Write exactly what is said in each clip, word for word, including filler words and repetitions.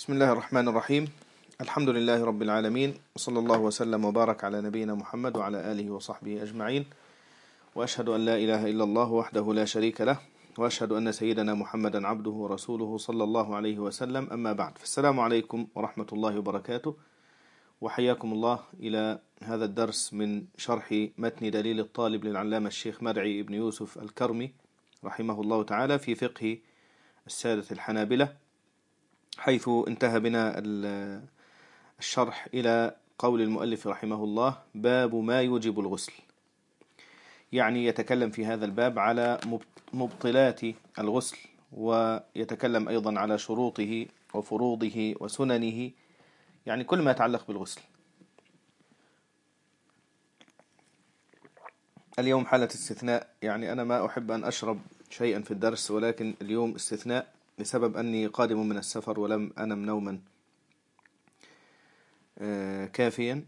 بسم الله الرحمن الرحيم. الحمد لله رب العالمين، وصلى الله وسلم وبارك على نبينا محمد وعلى آله وصحبه أجمعين، وأشهد أن لا إله إلا الله وحده لا شريك له، وأشهد أن سيدنا محمدا عبده ورسوله صلى الله عليه وسلم. أما بعد، فالسلام عليكم ورحمة الله وبركاته، وحياكم الله إلى هذا الدرس من شرح متن دليل الطالب للعلامة الشيخ مرعي بن يوسف الكرمي رحمه الله تعالى في فقه السادة الحنابلة، حيث انتهى بنا الشرح إلى قول المؤلف رحمه الله: باب ما يوجب الغسل. يعني يتكلم في هذا الباب على مبطلات الغسل، ويتكلم أيضا على شروطه وفروضه وسننه، يعني كل ما يتعلق بالغسل. اليوم حالة استثناء، يعني أنا ما أحب أن أشرب شيئا في الدرس، ولكن اليوم استثناء بسبب أني قادم من السفر ولم أنم نوما كافيا.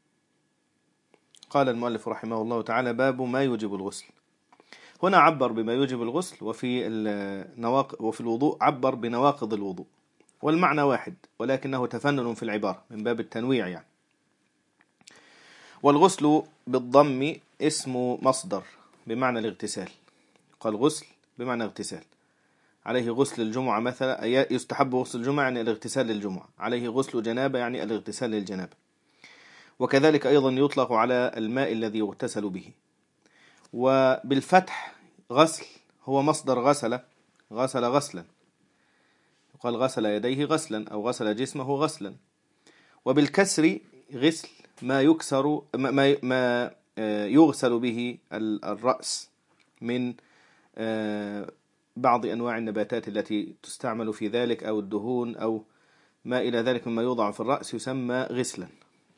قال المؤلف رحمه الله تعالى: باب ما يوجب الغسل. هنا عبر بما يوجب الغسل، وفي النواقض وفي الوضوء عبر بنواقض الوضوء، والمعنى واحد ولكنه تفنن في العبارة من باب التنويع يعني. والغسل بالضم اسم مصدر بمعنى الاغتسال، قال غسل بمعنى اغتسال. عليه غسل الجمعة مثلا، يستحب غسل الجمعة يعني الاغتسال للجمعة، عليه غسل جنابة يعني الاغتسال للجنابة، وكذلك أيضا يطلق على الماء الذي يغتسل به. وبالفتح غسل هو مصدر غسل، غسل غسلا، يقال غسل يديه غسلا أو غسل جسمه غسلا. وبالكسر غسل ما يكسر ما, ما يغسل به الرأس من بعض أنواع النباتات التي تستعمل في ذلك، أو الدهون أو ما إلى ذلك مما يوضع في الرأس يسمى غسلا.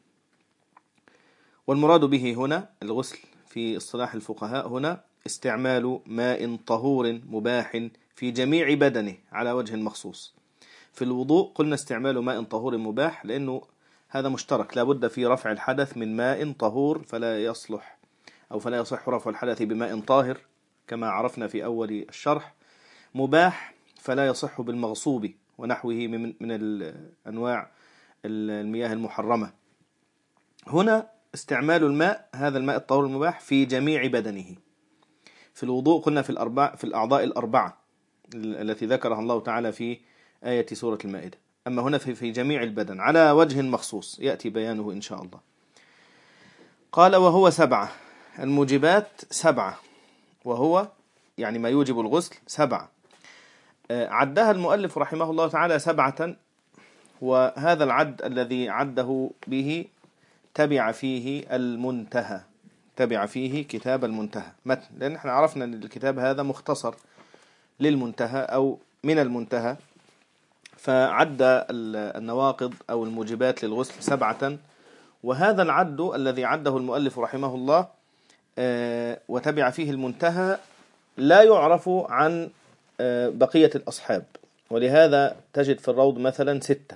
والمراد به هنا الغسل في اصطلاح الفقهاء هنا استعمال ماء طهور مباح في جميع بدنه على وجه مخصوص. في الوضوء قلنا استعمال ماء طهور مباح لأنه هذا مشترك، لا بد في رفع الحدث من ماء طهور، فلا يصلح أو فلا يصح رفع الحدث بماء طاهر كما عرفنا في أول الشرح. مباح فلا يصح بالمغصوب ونحوه من من الأنواع المياه المحرمة. هنا استعمال الماء، هذا الماء الطهور المباح في جميع بدنه. في الوضوء قلنا في الأربع في الأعضاء الأربعة التي ذكرها الله تعالى في آية سورة المائدة، أما هنا في في جميع البدن على وجه مخصوص يأتي بيانه إن شاء الله. قال: وهو سبعة، الموجبات سبعة، وهو يعني ما يوجب الغسل سبعة. عدها المؤلف رحمه الله تعالى سبعة، وهذا العد الذي عده به تبع فيه المنتهى، تبع فيه كتاب المنتهى متن، لأن احنا عرفنا أن الكتاب هذا مختصر للمنتهى أو من المنتهى، فعد النواقض أو الموجبات للغسل سبعة. وهذا العد الذي عده المؤلف رحمه الله وتبع فيه المنتهى لا يعرف عن بقية الأصحاب، ولهذا تجد في الروض مثلا ستة.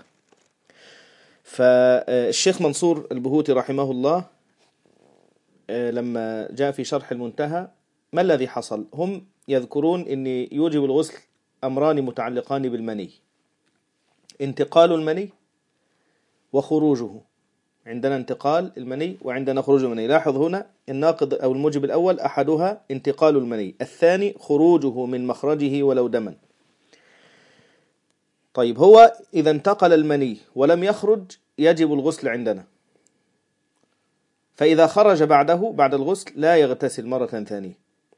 فالشيخ منصور البهوتي رحمه الله لما جاء في شرح المنتهى ما الذي حصل؟ هم يذكرون أن يوجب الغسل أمران متعلقان بالمني: انتقال المني وخروجه. عندنا انتقال المني وعندنا خروج المني. لاحظ هنا الناقض أو الموجب الأول أحدها انتقال المني، الثاني خروجه من مخرجه ولو دما. طيب، هو إذا انتقل المني ولم يخرج يجب الغسل عندنا، فإذا خرج بعده بعد الغسل لا يغتسل مرة ثانية.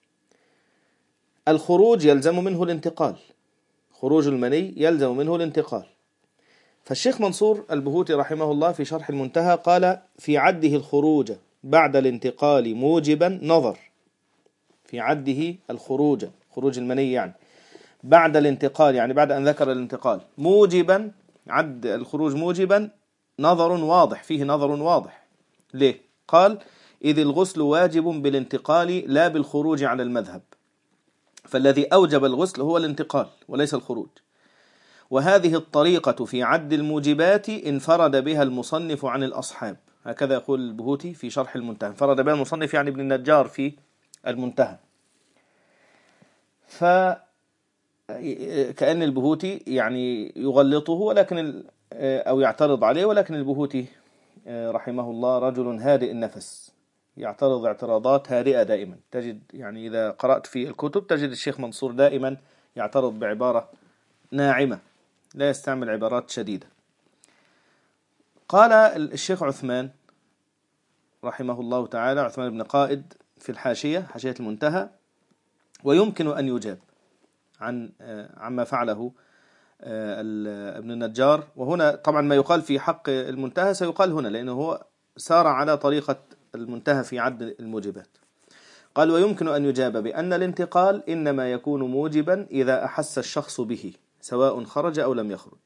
الخروج يلزم منه الانتقال، خروج المني يلزم منه الانتقال. فالشيخ منصور البهوتي رحمه الله في شرح المنتهى قال: في عده الخروج بعد الانتقال موجبا نظر. في عده الخروج، خروج المني يعني بعد الانتقال، يعني بعد أن ذكر الانتقال، موجبا، عد الخروج موجبا، نظر واضح، فيه نظر واضح. ليه؟ قال: إذ الغسل واجب بالانتقال لا بالخروج على المذهب، فالذي أوجب الغسل هو الانتقال وليس الخروج. وهذه الطريقة في عد الموجبات انفرد بها المصنف عن الأصحاب، هكذا يقول البهوتي في شرح المنتهى. انفرد بها المصنف يعني ابن النجار في المنتهى. ف كأن البهوتي يعني يغلطه ولكن أو يعترض عليه، ولكن البهوتي رحمه الله رجل هادئ النفس، يعترض اعتراضات هادئة دائما. تجد يعني إذا قرأت في الكتب تجد الشيخ منصور دائما يعترض بعبارة ناعمة، لا يستعمل عبارات شديدة. قال الشيخ عثمان رحمه الله تعالى، عثمان بن قائد في الحاشية، حاشية المنتهى: ويمكن أن يجاب عن عما فعله ابن النجار. وهنا طبعا ما يقال في حق المنتهى سيقال هنا، لأنه هو سار على طريقة المنتهى في عد الموجبات. قال: ويمكن أن يجاب بأن الانتقال إنما يكون موجبا إذا أحس الشخص به سواء خرج أو لم يخرج،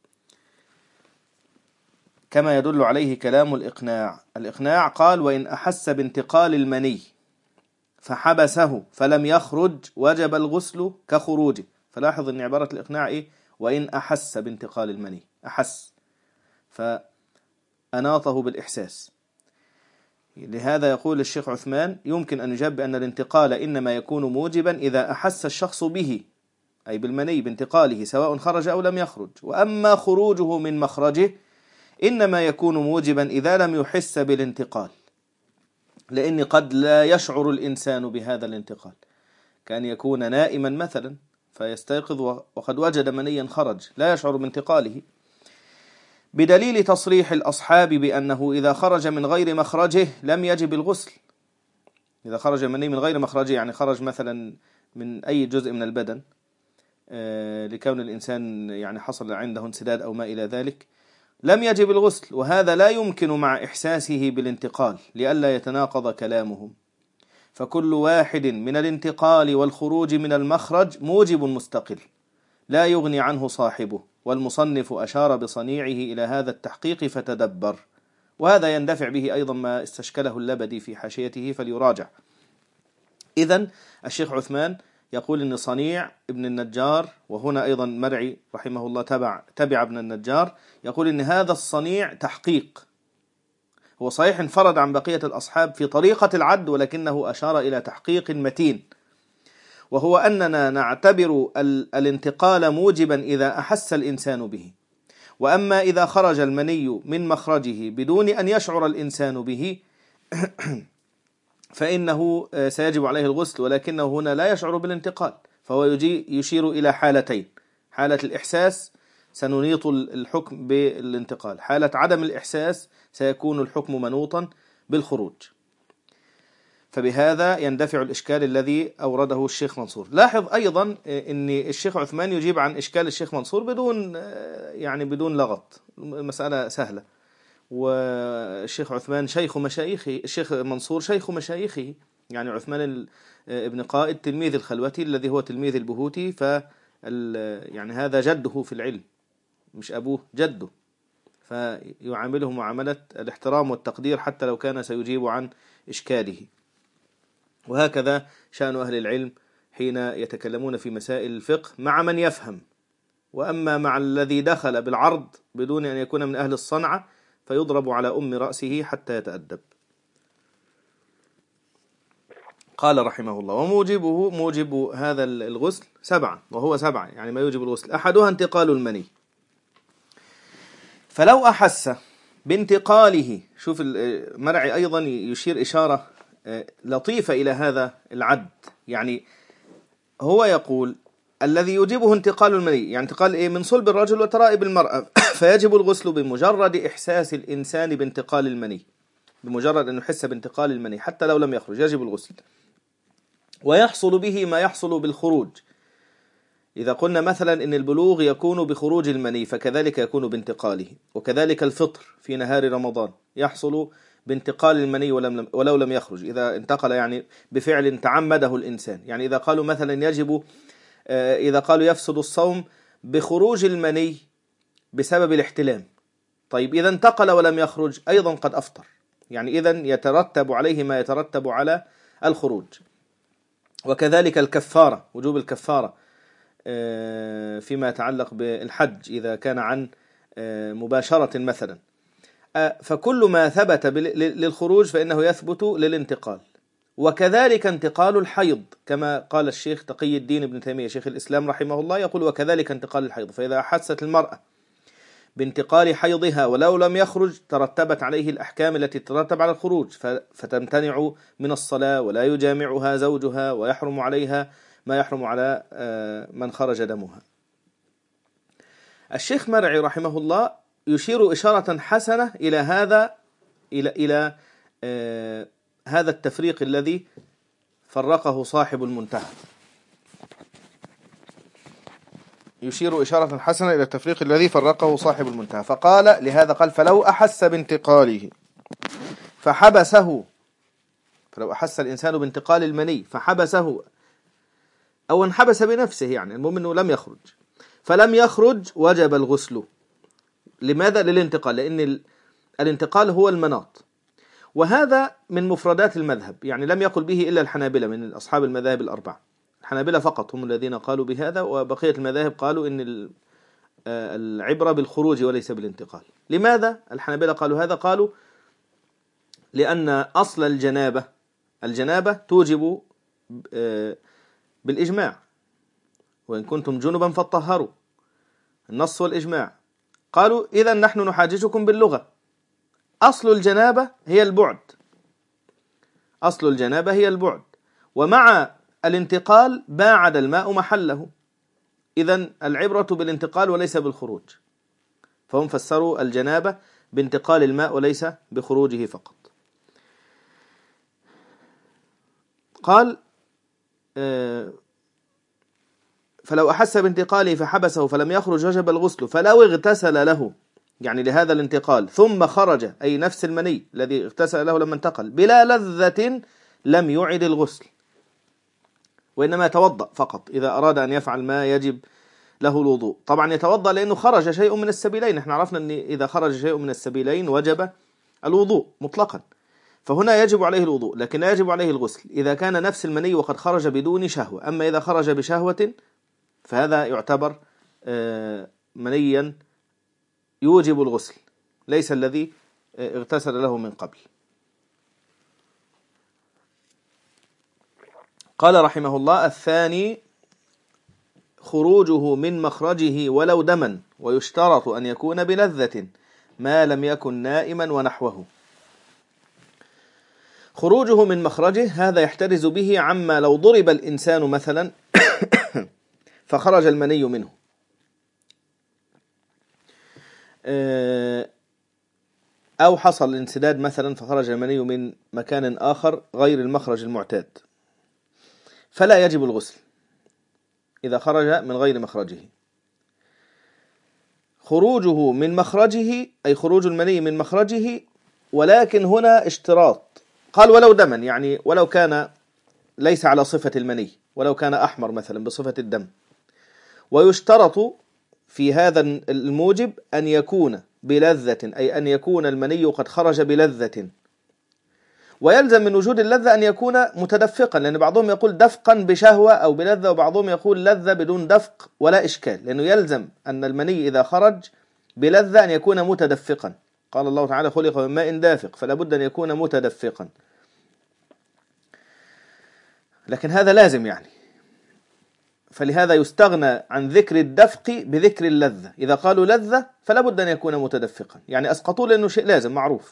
كما يدل عليه كلام الإقناع. الإقناع قال: وإن أحس بانتقال المني فحبسه فلم يخرج وجب الغسل كخروجه. فلاحظ أن عبارة الإقناع إيه؟ وإن أحس بانتقال المني، أحس فأناطه بالإحساس. لهذا يقول الشيخ عثمان: يمكن أن يجاب بأن الانتقال إنما يكون موجبا إذا أحس الشخص به، أي بالمني بانتقاله سواء خرج أو لم يخرج. وأما خروجه من مخرجه إنما يكون موجبا إذا لم يحس بالانتقال، لأن قد لا يشعر الإنسان بهذا الانتقال، كأن يكون نائما مثلا فيستيقظ وقد وجد منيا خرج، لا يشعر بانتقاله، بدليل تصريح الأصحاب بأنه إذا خرج من غير مخرجه لم يجب الغسل. إذا خرج مني من غير مخرجه، يعني خرج مثلا من أي جزء من البدن لكون الإنسان يعني حصل عنده انسداد أو ما إلى ذلك، لم يجب الغسل. وهذا لا يمكن مع إحساسه بالانتقال لئلا يتناقض كلامهم، فكل واحد من الانتقال والخروج من المخرج موجب مستقل لا يغني عنه صاحبه. والمصنف أشار بصنيعه إلى هذا التحقيق فتدبر، وهذا يندفع به أيضا ما استشكله اللبدي في حاشيته فليراجع. إذن الشيخ عثمان يقول إن صنيع ابن النجار، وهنا أيضا مرعي رحمه الله تبع, تبع ابن النجار، يقول إن هذا الصنيع تحقيق. هو صحيح انفرد عن بقية الأصحاب في طريقة العد، ولكنه أشار إلى تحقيق متين، وهو أننا نعتبر الانتقال موجبا إذا أحس الإنسان به، وأما إذا خرج المني من مخرجه بدون أن يشعر الإنسان به فإنه سيجب عليه الغسل، ولكنه هنا لا يشعر بالانتقال، فهو يجي يشير إلى حالتين: حالة الإحساس سننيط الحكم بالانتقال، حالة عدم الإحساس سيكون الحكم منوطا بالخروج. فبهذا يندفع الإشكال الذي أورده الشيخ منصور. لاحظ أيضا أن الشيخ عثمان يجيب عن إشكال الشيخ منصور بدون يعني بدون لغط، المسألة سهلة. والشيخ عثمان شيخ مشايخه، الشيخ منصور شيخ مشايخه، يعني عثمان ابن قائد تلميذ الخلوتي الذي هو تلميذ البهوتي، ف يعني هذا جده في العلم مش أبوه، جده، فيعامله معاملة الاحترام والتقدير حتى لو كان سيجيب عن إشكاله. وهكذا شأن أهل العلم حين يتكلمون في مسائل الفقه مع من يفهم، وأما مع الذي دخل بالعرض بدون أن يكون من أهل الصنعة فيضرب على أم رأسه حتى يتأدب. قال رحمه الله: وموجبه، موجب هذا الغسل سبعة، وهو سبعة يعني ما يوجب الغسل: أحدها انتقال المني، فلو أحس بانتقاله. شوف المرعي أيضا يشير إشارة لطيفة إلى هذا العد، يعني هو يقول الذي يوجبه انتقال المني، يعني انتقال إيه؟ من صلب الرجل وترائب المرأة، فيجب الغسل بمجرد إحساس الإنسان بانتقال المني، بمجرد أن يحس بانتقال المني حتى لو لم يخرج يجب الغسل. ويحصل به ما يحصل بالخروج. إذا قلنا مثلا إن البلوغ يكون بخروج المني فكذلك يكون بانتقاله، وكذلك الفطر في نهار رمضان يحصل بانتقال المني ولو لم يخرج، إذا انتقل يعني بفعل تعمده الإنسان. يعني إذا قالوا مثلا يجب، إذا قالوا يفسد الصوم بخروج المني بسبب الاحتلام، طيب إذا انتقل ولم يخرج أيضا قد أفطر، يعني إذن يترتب عليه ما يترتب على الخروج. وكذلك الكفارة، وجوب الكفارة فيما يتعلق بالحج إذا كان عن مباشرة مثلا، فكل ما ثبت للخروج فإنه يثبت للانتقال، وكذلك انتقال الحيض، كما قال الشيخ تقي الدين ابن تيمية شيخ الإسلام رحمه الله، يقول وكذلك انتقال الحيض. فإذا أحست المرأة بانتقال حيضها ولو لم يخرج ترتبت عليه الأحكام التي تترتب على الخروج، فتمتنع من الصلاة ولا يجامعها زوجها، ويحرم عليها ما يحرم على من خرج دمها. الشيخ مرعي رحمه الله يشير إشارة حسنة إلى هذا إلى إلى آه هذا التفريق الذي فرقه صاحب المنتهى. يشير إشارة حسنة إلى التفريق الذي فرقه صاحب المنتهى، فقال لهذا قال فلو أحس بانتقاله فحبسه، فلو أحس الإنسان بانتقال المني فحبسه أو انحبس بنفسه، يعني المهم أنه لم يخرج، فلم يخرج وجب الغسل. لماذا؟ للانتقال، لأن الانتقال هو المناط، وهذا من مفردات المذهب، يعني لم يقل به إلا الحنابلة من أصحاب المذاهب الأربعة. الحنابلة فقط هم الذين قالوا بهذا، وبقية المذاهب قالوا إن العبرة بالخروج وليس بالانتقال. لماذا الحنابلة قالوا هذا؟ قالوا لأن أصل الجنابة الجنابة توجب بالإجماع، وإن كنتم جنبا فاطهروا، النص والإجماع. قالوا إذن نحن نحاججكم باللغة، أصل الجنابة هي البعد، أصل الجنابة هي البعد، ومع الانتقال باعد الماء محله، إذن العبرة بالانتقال وليس بالخروج، فهم فسروا الجنابة بانتقال الماء وليس بخروجه فقط. قال فلو أحس بانتقاله فحبسه فلم يخرج وجب الغسل، فلو اغتسل له، يعني لهذا الانتقال، ثم خرج، أي نفس المني الذي اغتسل له لما انتقل، بلا لذة لم يعد الغسل، وإنما يتوضأ فقط إذا أراد أن يفعل ما يجب له الوضوء. طبعا يتوضأ لأنه خرج شيء من السبيلين، احنا عرفنا أن إذا خرج شيء من السبيلين وجب الوضوء مطلقا، فهنا يجب عليه الوضوء، لكن لا يجب عليه الغسل إذا كان نفس المني وقد خرج بدون شهوة. أما إذا خرج بشهوة فهذا يعتبر منيا يوجب الغسل، ليس الذي اغتسل له من قبل. قال رحمه الله الثاني خروجه من مخرجه ولو دما، ويشترط أن يكون بلذة ما لم يكن نائما ونحوه. خروجه من مخرجه هذا يحترز به عما لو ضرب الإنسان مثلا فخرج المني منه، أو حصل الانسداد مثلا فخرج المني من مكان آخر غير المخرج المعتاد، فلا يجب الغسل إذا خرج من غير مخرجه. خروجه من مخرجه أي خروج المني من مخرجه، ولكن هنا اشتراط، قال ولو دما، يعني ولو كان ليس على صفة المني، ولو كان أحمر مثلا بصفة الدم. ويشترط في هذا الموجب أن يكون بلذة، أي أن يكون المني قد خرج بلذة، ويلزم من وجود اللذة أن يكون متدفقا، لأن بعضهم يقول دفقا بشهوة أو بلذة، وبعضهم يقول لذة بدون دفق ولا إشكال، لأنه يلزم أن المني إذا خرج بلذة أن يكون متدفقا. قال الله تعالى خلق من ماء دافق، فلا بد أن يكون متدفقا، لكن هذا لازم يعني، فلهذا يستغنى عن ذكر الدفق بذكر اللذة. إذا قالوا لذة فلا بد أن يكون متدفقا، يعني أسقطوا لأنه شيء لازم معروف.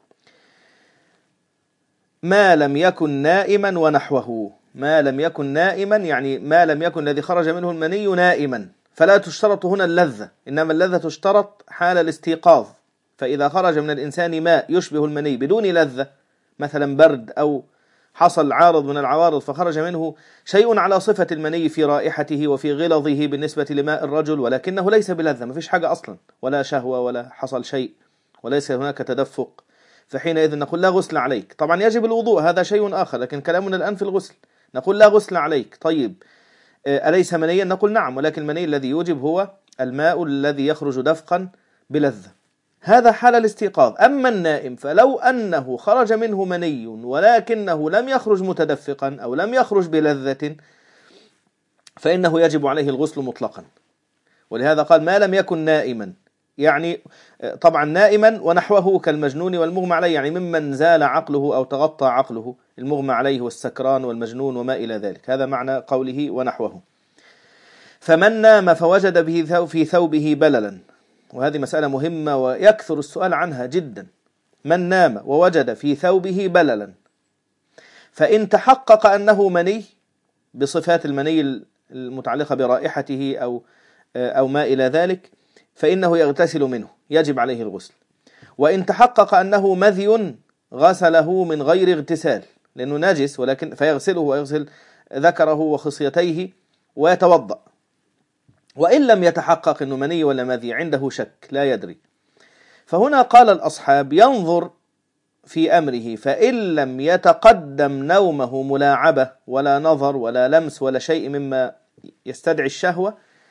ما لم يكن نائما ونحوه، ما لم يكن نائما يعني ما لم يكن الذي خرج منه المني نائما، فلا تشترط هنا اللذة، إنما اللذة تشترط حال الاستيقاظ. فإذا خرج من الإنسان ماء يشبه المني بدون لذة، مثلا برد أو حصل عارض من العوارض فخرج منه شيء على صفة المني في رائحته وفي غلظه بالنسبة لماء الرجل، ولكنه ليس بلذة، ما فيش حاجة أصلا، ولا شهوة ولا حصل شيء وليس هناك تدفق، فحينئذ نقول لا غسل عليك. طبعا يجب الوضوء، هذا شيء آخر، لكن كلامنا الآن في الغسل، نقول لا غسل عليك. طيب أليس منيا؟ نقول نعم، ولكن المني الذي يوجب هو الماء الذي يخرج دفقا بلذة، هذا حال الاستيقاظ. أما النائم فلو أنه خرج منه مني ولكنه لم يخرج متدفقا أو لم يخرج بلذة فإنه يجب عليه الغسل مطلقا، ولهذا قال ما لم يكن نائما، يعني طبعا نائما ونحوه كالمجنون والمغمى عليه، يعني ممن زال عقله أو تغطى عقله، المغمى عليه والسكران والمجنون وما إلى ذلك. هذا معنى قوله ونحوه. فمن نام فوجد به في ثوبه بللا، وهذه مسألة مهمة ويكثر السؤال عنها جدا. من نام ووجد في ثوبه بللا، فإن تحقق أنه مني بصفات المني المتعلقة برائحته أو أو ما إلى ذلك، فإنه يغتسل منه، يجب عليه الغسل. وإن تحقق أنه مذي غسله من غير اغتسال، لأنه نجس، ولكن فيغسله ويغسل ذكره وخصيتيه ويتوضأ. وإن لم يتحقق أنه مني ولا مذي، عنده شك لا يدري، فهنا قال الأصحاب ينظر في أمره، فإن لم يتقدم نومه ملاعبة ولا نظر ولا لمس ولا شيء مما يستدعي الشهوة،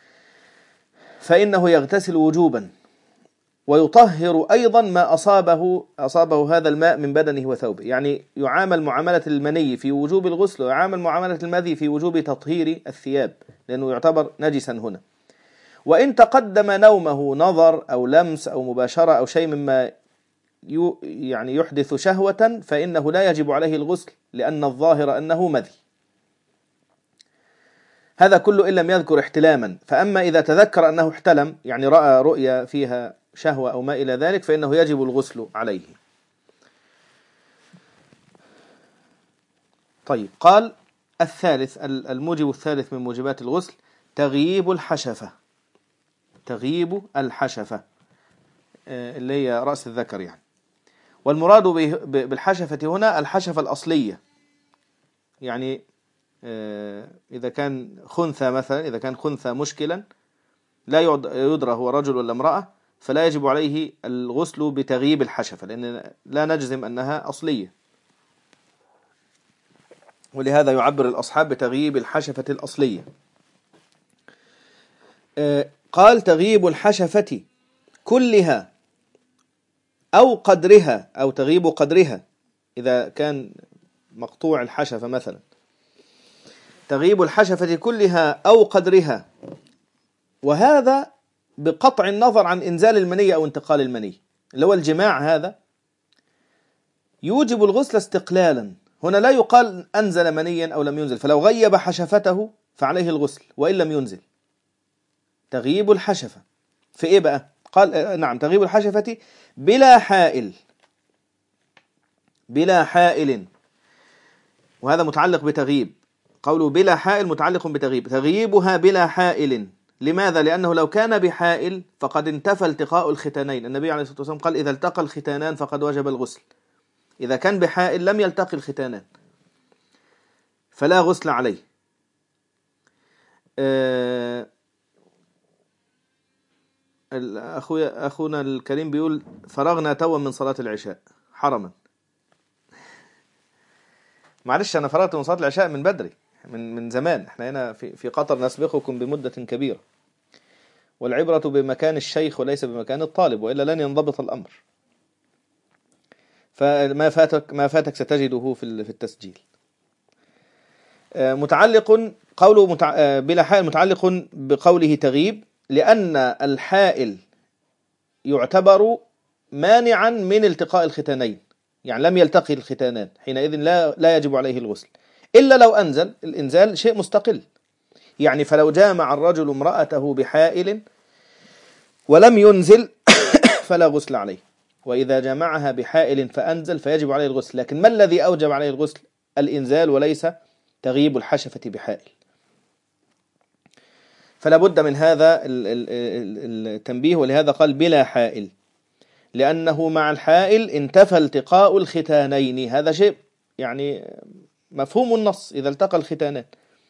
فإنه يغتسل وجوبا، ويطهر أيضا ما أصابه أصابه هذا الماء من بدنه وثوبه. يعني يعامل معاملة المني في وجوب الغسل، ويعامل معاملة المذي في وجوب تطهير الثياب، لأنه يعتبر نجسا هنا. وإن تقدم نومه نظر أو لمس أو مباشرة أو شيء مما يعني يحدث شهوة، فإنه لا يجب عليه الغسل، لأن الظاهر أنه مذي. هذا كله إن لم يذكر احتلاما. فأما إذا تذكر أنه احتلم، يعني رأى رؤيا فيها شهوة أو ما إلى ذلك، فإنه يجب الغسل عليه. طيب، قال الثالث، الموجب الثالث من موجبات الغسل تغييب الحشفة. تغييب الحشفة اللي هي رأس الذكر يعني. والمراد بالحشفة هنا الحشفة الأصلية، يعني إذا كان خنثى مثلا، إذا كان خنثى مشكلا لا يدرى هو رجل ولا امرأة، فلا يجب عليه الغسل بتغييب الحشفة، لأن لا نجزم أنها أصلية، ولهذا يعبر الأصحاب بتغييب الحشفة الأصلية. قال تغييب الحشفة كلها أو قدرها، أو تغييب قدرها إذا كان مقطوع الحشفة مثلا، تغييب الحشفة كلها أو قدرها، وهذا بقطع النظر عن إنزال المني أو انتقال المني، اللي هو الجماع. هذا يوجب الغسل استقلالا. هنا لا يقال أنزل منيا أو لم ينزل، فلو غيب حشفته فعليه الغسل وإن لم ينزل. تغييب الحشفة في إيه بقى؟ قال نعم، تغييب الحشفة بلا حائل، بلا حائل، وهذا متعلق بتغييب. قوله بلا حائل متعلق بتغييب، تغييبها بلا حائل. لماذا؟ لأنه لو كان بحائل فقد انتفى التقاء الختانين. النبي عليه الصلاة والسلام قال إذا التقى الختانان فقد وجب الغسل. إذا كان بحائل لم يلتقي الختانان فلا غسل عليه. أخويا أخونا الكريم بيقول فرغنا توا من صلاة العشاء حرما. معلش أنا فرغت من صلاة العشاء من بدري، من من زمان. احنا هنا في في قطر نسبقكم بمدة كبيرة، والعبرة بمكان الشيخ وليس بمكان الطالب، وإلا لن ينضبط الأمر. فما فاتك ما فاتك ستجده في في التسجيل. متعلق قوله متع... بلا حائل متعلق بقوله تغيب، لأن الحائل يعتبر مانعا من التقاء الختانين، يعني لم يلتقي الختانان، حينئذ لا لا يجب عليه الغسل، إلا لو أنزل. الإنزال شيء مستقل، يعني فلو جامع الرجل امرأته بحائل ولم ينزل فلا غسل عليه، وإذا جامعها بحائل فأنزل فيجب عليه الغسل. لكن ما الذي أوجب عليه الغسل؟ الإنزال وليس تغييب الحشفة بحائل. فلا بد من هذا التنبيه، ولهذا قال بلا حائل، لأنه مع الحائل انتفى التقاء الختانين. هذا شيء يعني مفهوم النص، إذا التقى الختانان.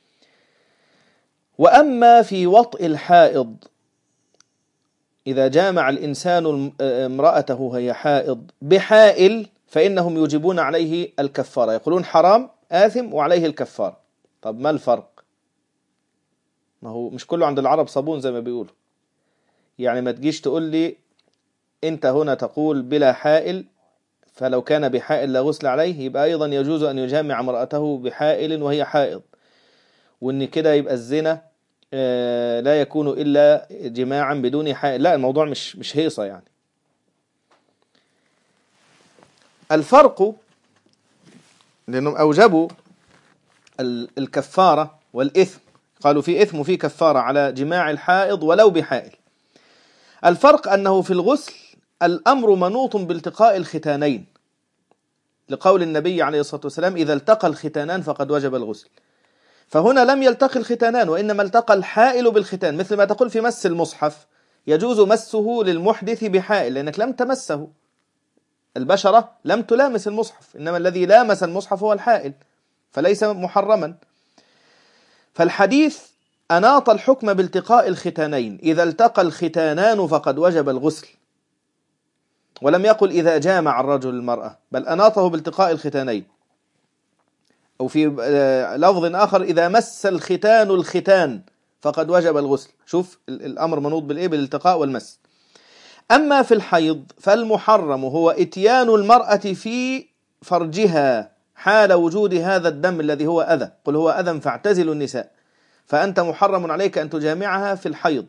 وأما في وطئ الحائض، إذا جامع الإنسان امرأته وهي حائض بحائل فإنهم يوجبون عليه الكفارة، يقولون حرام آثم وعليه الكفارة. طب ما الفرق؟ ما هو مش كله عند العرب صابون زي ما بيقولوا. يعني ما تجيش تقول لي أنت هنا تقول بلا حائل، فلو كان بحائل لا غسل عليه، يبقى أيضا يجوز أن يجامع امرأته بحائل وهي حائض، وإن كده يبقى الزنا لا يكون إلا جماعا بدون حائل. لا، الموضوع مش مش هيصة يعني. الفرق لأنهم أوجبوا الكفارة والإثم، قالوا في إثم وفي كفارة على جماع الحائض ولو بحائل. الفرق أنه في الغسل الأمر منوط بالتقاء الختانين، لقول النبي عليه الصلاة والسلام إذا التقى الختانان فقد وجب الغسل. فهنا لم يلتقي الختانان، وإنما التقى الحائل بالختان، مثل ما تقول في مس المصحف يجوز مسه للمحدث بحائل لأنك لم تمسه، البشرة لم تلامس المصحف، إنما الذي لامس المصحف هو الحائل، فليس محرما. فالحديث أناط الحكم بالتقاء الختانين، إذا التقى الختانان فقد وجب الغسل، ولم يقل إذا جامع الرجل المرأة، بل أناطه بالتقاء الختانين. أو في لفظ آخر إذا مس الختان الختان فقد وجب الغسل. شوف الأمر منوط بالإيه؟ بالالتقاء والمس. أما في الحيض فالمحرم هو إتيان المرأة في فرجها حال وجود هذا الدم الذي هو أذى، قل هو أذى فاعتزلوا النساء، فأنت محرم عليك أن تجامعها في الحيض،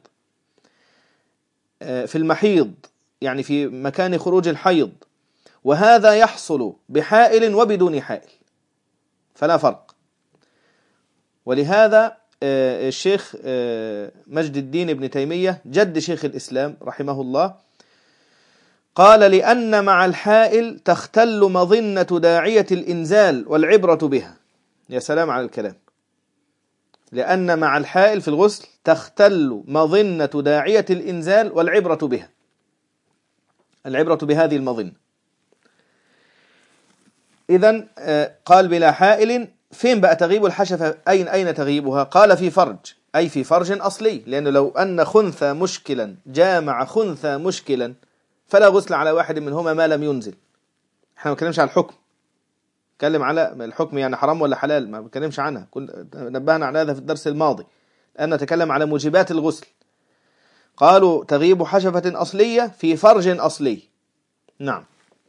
في المحيض يعني في مكان خروج الحيض، وهذا يحصل بحائل وبدون حائل، فلا فرق. ولهذا الشيخ مجد الدين ابن تيمية جد شيخ الإسلام رحمه الله قال لأن مع الحائل تختل مظنة داعية الإنزال والعبرة بها. يا سلام على الكلام. لأن مع الحائل في الغسل تختل مظنة داعية الإنزال والعبرة بها، العبرة بهذه المظنة. إذن قال بلا حائل، فين بقى تغيب الحشفة؟ أين أين تغيبها؟ قال في فرج، أي في فرج أصلي، لأنه لو أن خنثى مشكلا جامع خنثى مشكلا فلا غسل على واحد منهما ما لم ينزل. احنا ما بنتكلمش على الحكم، نتكلم على الحكم يعني حرام ولا حلال، ما بنتكلمش عنها، نبهنا على هذا في الدرس الماضي، الآن نتكلم على موجبات الغسل. قالوا تغيب حشفة أصلية في فرج أصلي. نعم.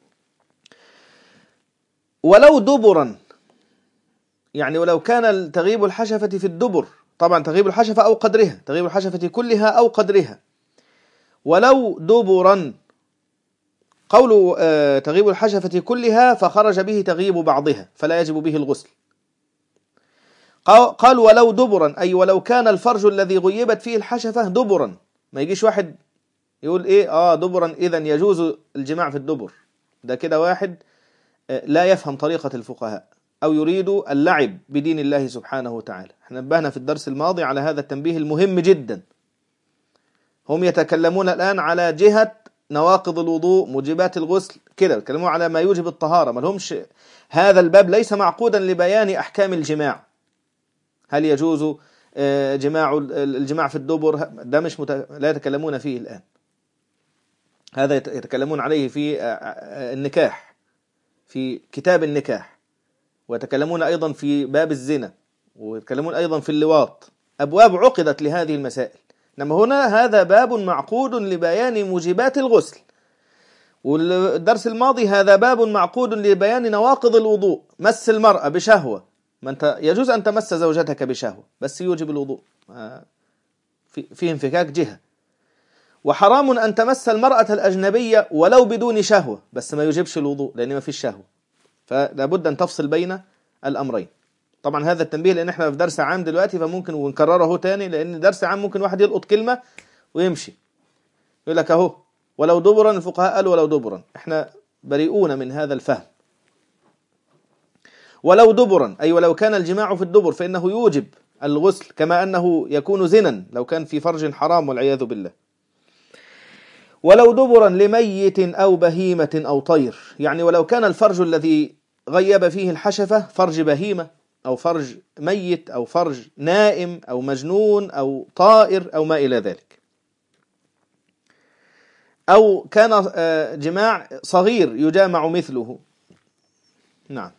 ولو دبرا، يعني ولو كان تغيب الحشفة في الدبر، طبعا تغيب الحشفة أو قدرها، تغيب الحشفة كلها أو قدرها. ولو دبرا، قول آه تغيب الحشفة كلها فخرج به تغيب بعضها فلا يجب به الغسل. قال ولو دبرا، أي ولو كان الفرج الذي غيبت فيه الحشفة دبرا. ما يجيش واحد يقول إيه آه دبرا إذن يجوز الجماع في الدبر، ده كده واحد آه لا يفهم طريقة الفقهاء أو يريد اللعب بدين الله سبحانه وتعالى. احنا نبهنا في الدرس الماضي على هذا التنبيه المهم جدا. هم يتكلمون الآن على جهة نواقض الوضوء، موجبات الغسل، كده يتكلمون على ما يوجب الطهارة، ما لهمش. هذا الباب ليس معقودا لبيان أحكام الجماع، هل يجوز جماع الجماع في الدبر، ده مش مت... لا يتكلمون فيه الآن. هذا يتكلمون عليه في النكاح، في كتاب النكاح، ويتكلمون أيضا في باب الزنا، ويتكلمون أيضا في اللواط، أبواب عقدت لهذه المسائل. إنما هنا هذا باب معقود لبيان موجبات الغسل، والدرس الماضي هذا باب معقود لبيان نواقض الوضوء. مس المرأة بشهوة، ما أنت يجوز أن تمس زوجتك بشهوة بس يوجب الوضوء، فيه انفكاك جهة. وحرام أن تمس المرأة الأجنبية ولو بدون شهوة بس ما يوجبش الوضوء لأن ما فيش شهوة، فلا بد أن تفصل بين الأمرين. طبعا هذا التنبيه لأن احنا في درس عام دلوقتي، فممكن ونكرره تاني، لأن درس عام ممكن واحد يلقط كلمة ويمشي يقول لك أهو ولو دبرا، الفقهاء قالوا ولو دبرا، احنا بريئون من هذا الفهم. ولو دبرا أي ولو كان الجماع في الدبر فإنه يوجب الغسل، كما أنه يكون زنا لو كان في فرج حرام والعياذ بالله. ولو دبرا لميت أو بهيمة أو طير، يعني ولو كان الفرج الذي غيب فيه الحشفة فرج بهيمة أو فرج ميت أو فرج نائم أو مجنون أو طائر أو ما إلى ذلك، أو كان جماع صغير يجامع مثله. نعم.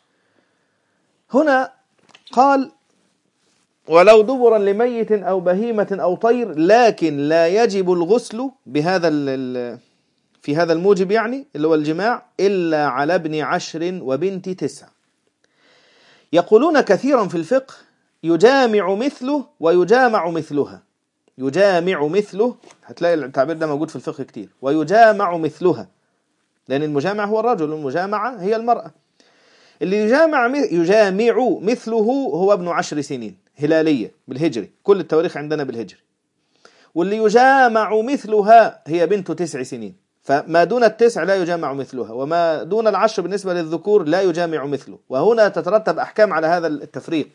هنا قال ولو دبرا لميت أو بهيمة أو طير، لكن لا يجب الغسل بهذا في هذا الموجب يعني اللي هو الجماع إلا على ابن عشر وبنت تسع. يقولون كثيرا في الفقه يجامع مثله ويجامع مثلها، يجامع مثله، هتلاقي التعبير ده موجود في الفقه كتير، ويجامع مثلها، لأن المجامع هو الرجل والمجامعة هي المرأة. اللي يجامع يجامع مثله هو ابن عشر سنين هلالية بالهجري، كل التواريخ عندنا بالهجري. واللي يجامع مثلها هي بنت تسع سنين، فما دون التسع لا يجامع مثلها، وما دون العشر بالنسبة للذكور لا يجامع مثله. وهنا تترتب أحكام على هذا التفريق.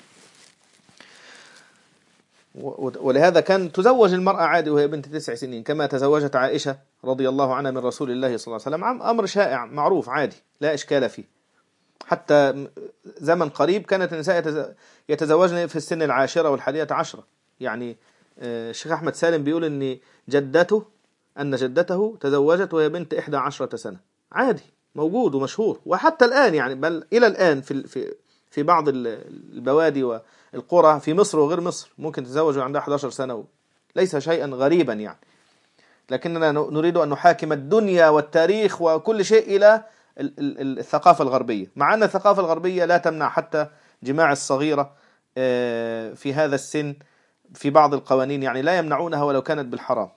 ولهذا كان تزوج المرأة عادي وهي بنت تسع سنين، كما تزوجت عائشة رضي الله عنها من رسول الله صلى الله عليه وسلم. أمر شائع معروف عادي لا إشكال فيه. حتى زمن قريب كانت النساء يتزوجن في السن العاشرة والحادية عشرة. يعني الشيخ أحمد سالم بيقول أن جدته أن جدته تزوجت وهي بنت إحدى عشرة سنة، عادي موجود ومشهور. وحتى الآن يعني بل إلى الآن في في في بعض البوادي والقرى في مصر وغير مصر ممكن تتزوج عندها إحدى عشرة سنة، ليس شيئا غريبا يعني. لكننا نريد أن نحاكم الدنيا والتاريخ وكل شيء إلى الثقافة الغربية، مع أن الثقافة الغربية لا تمنع حتى جماع الصغيرة في هذا السن في بعض القوانين، يعني لا يمنعونها ولو كانت بالحرام.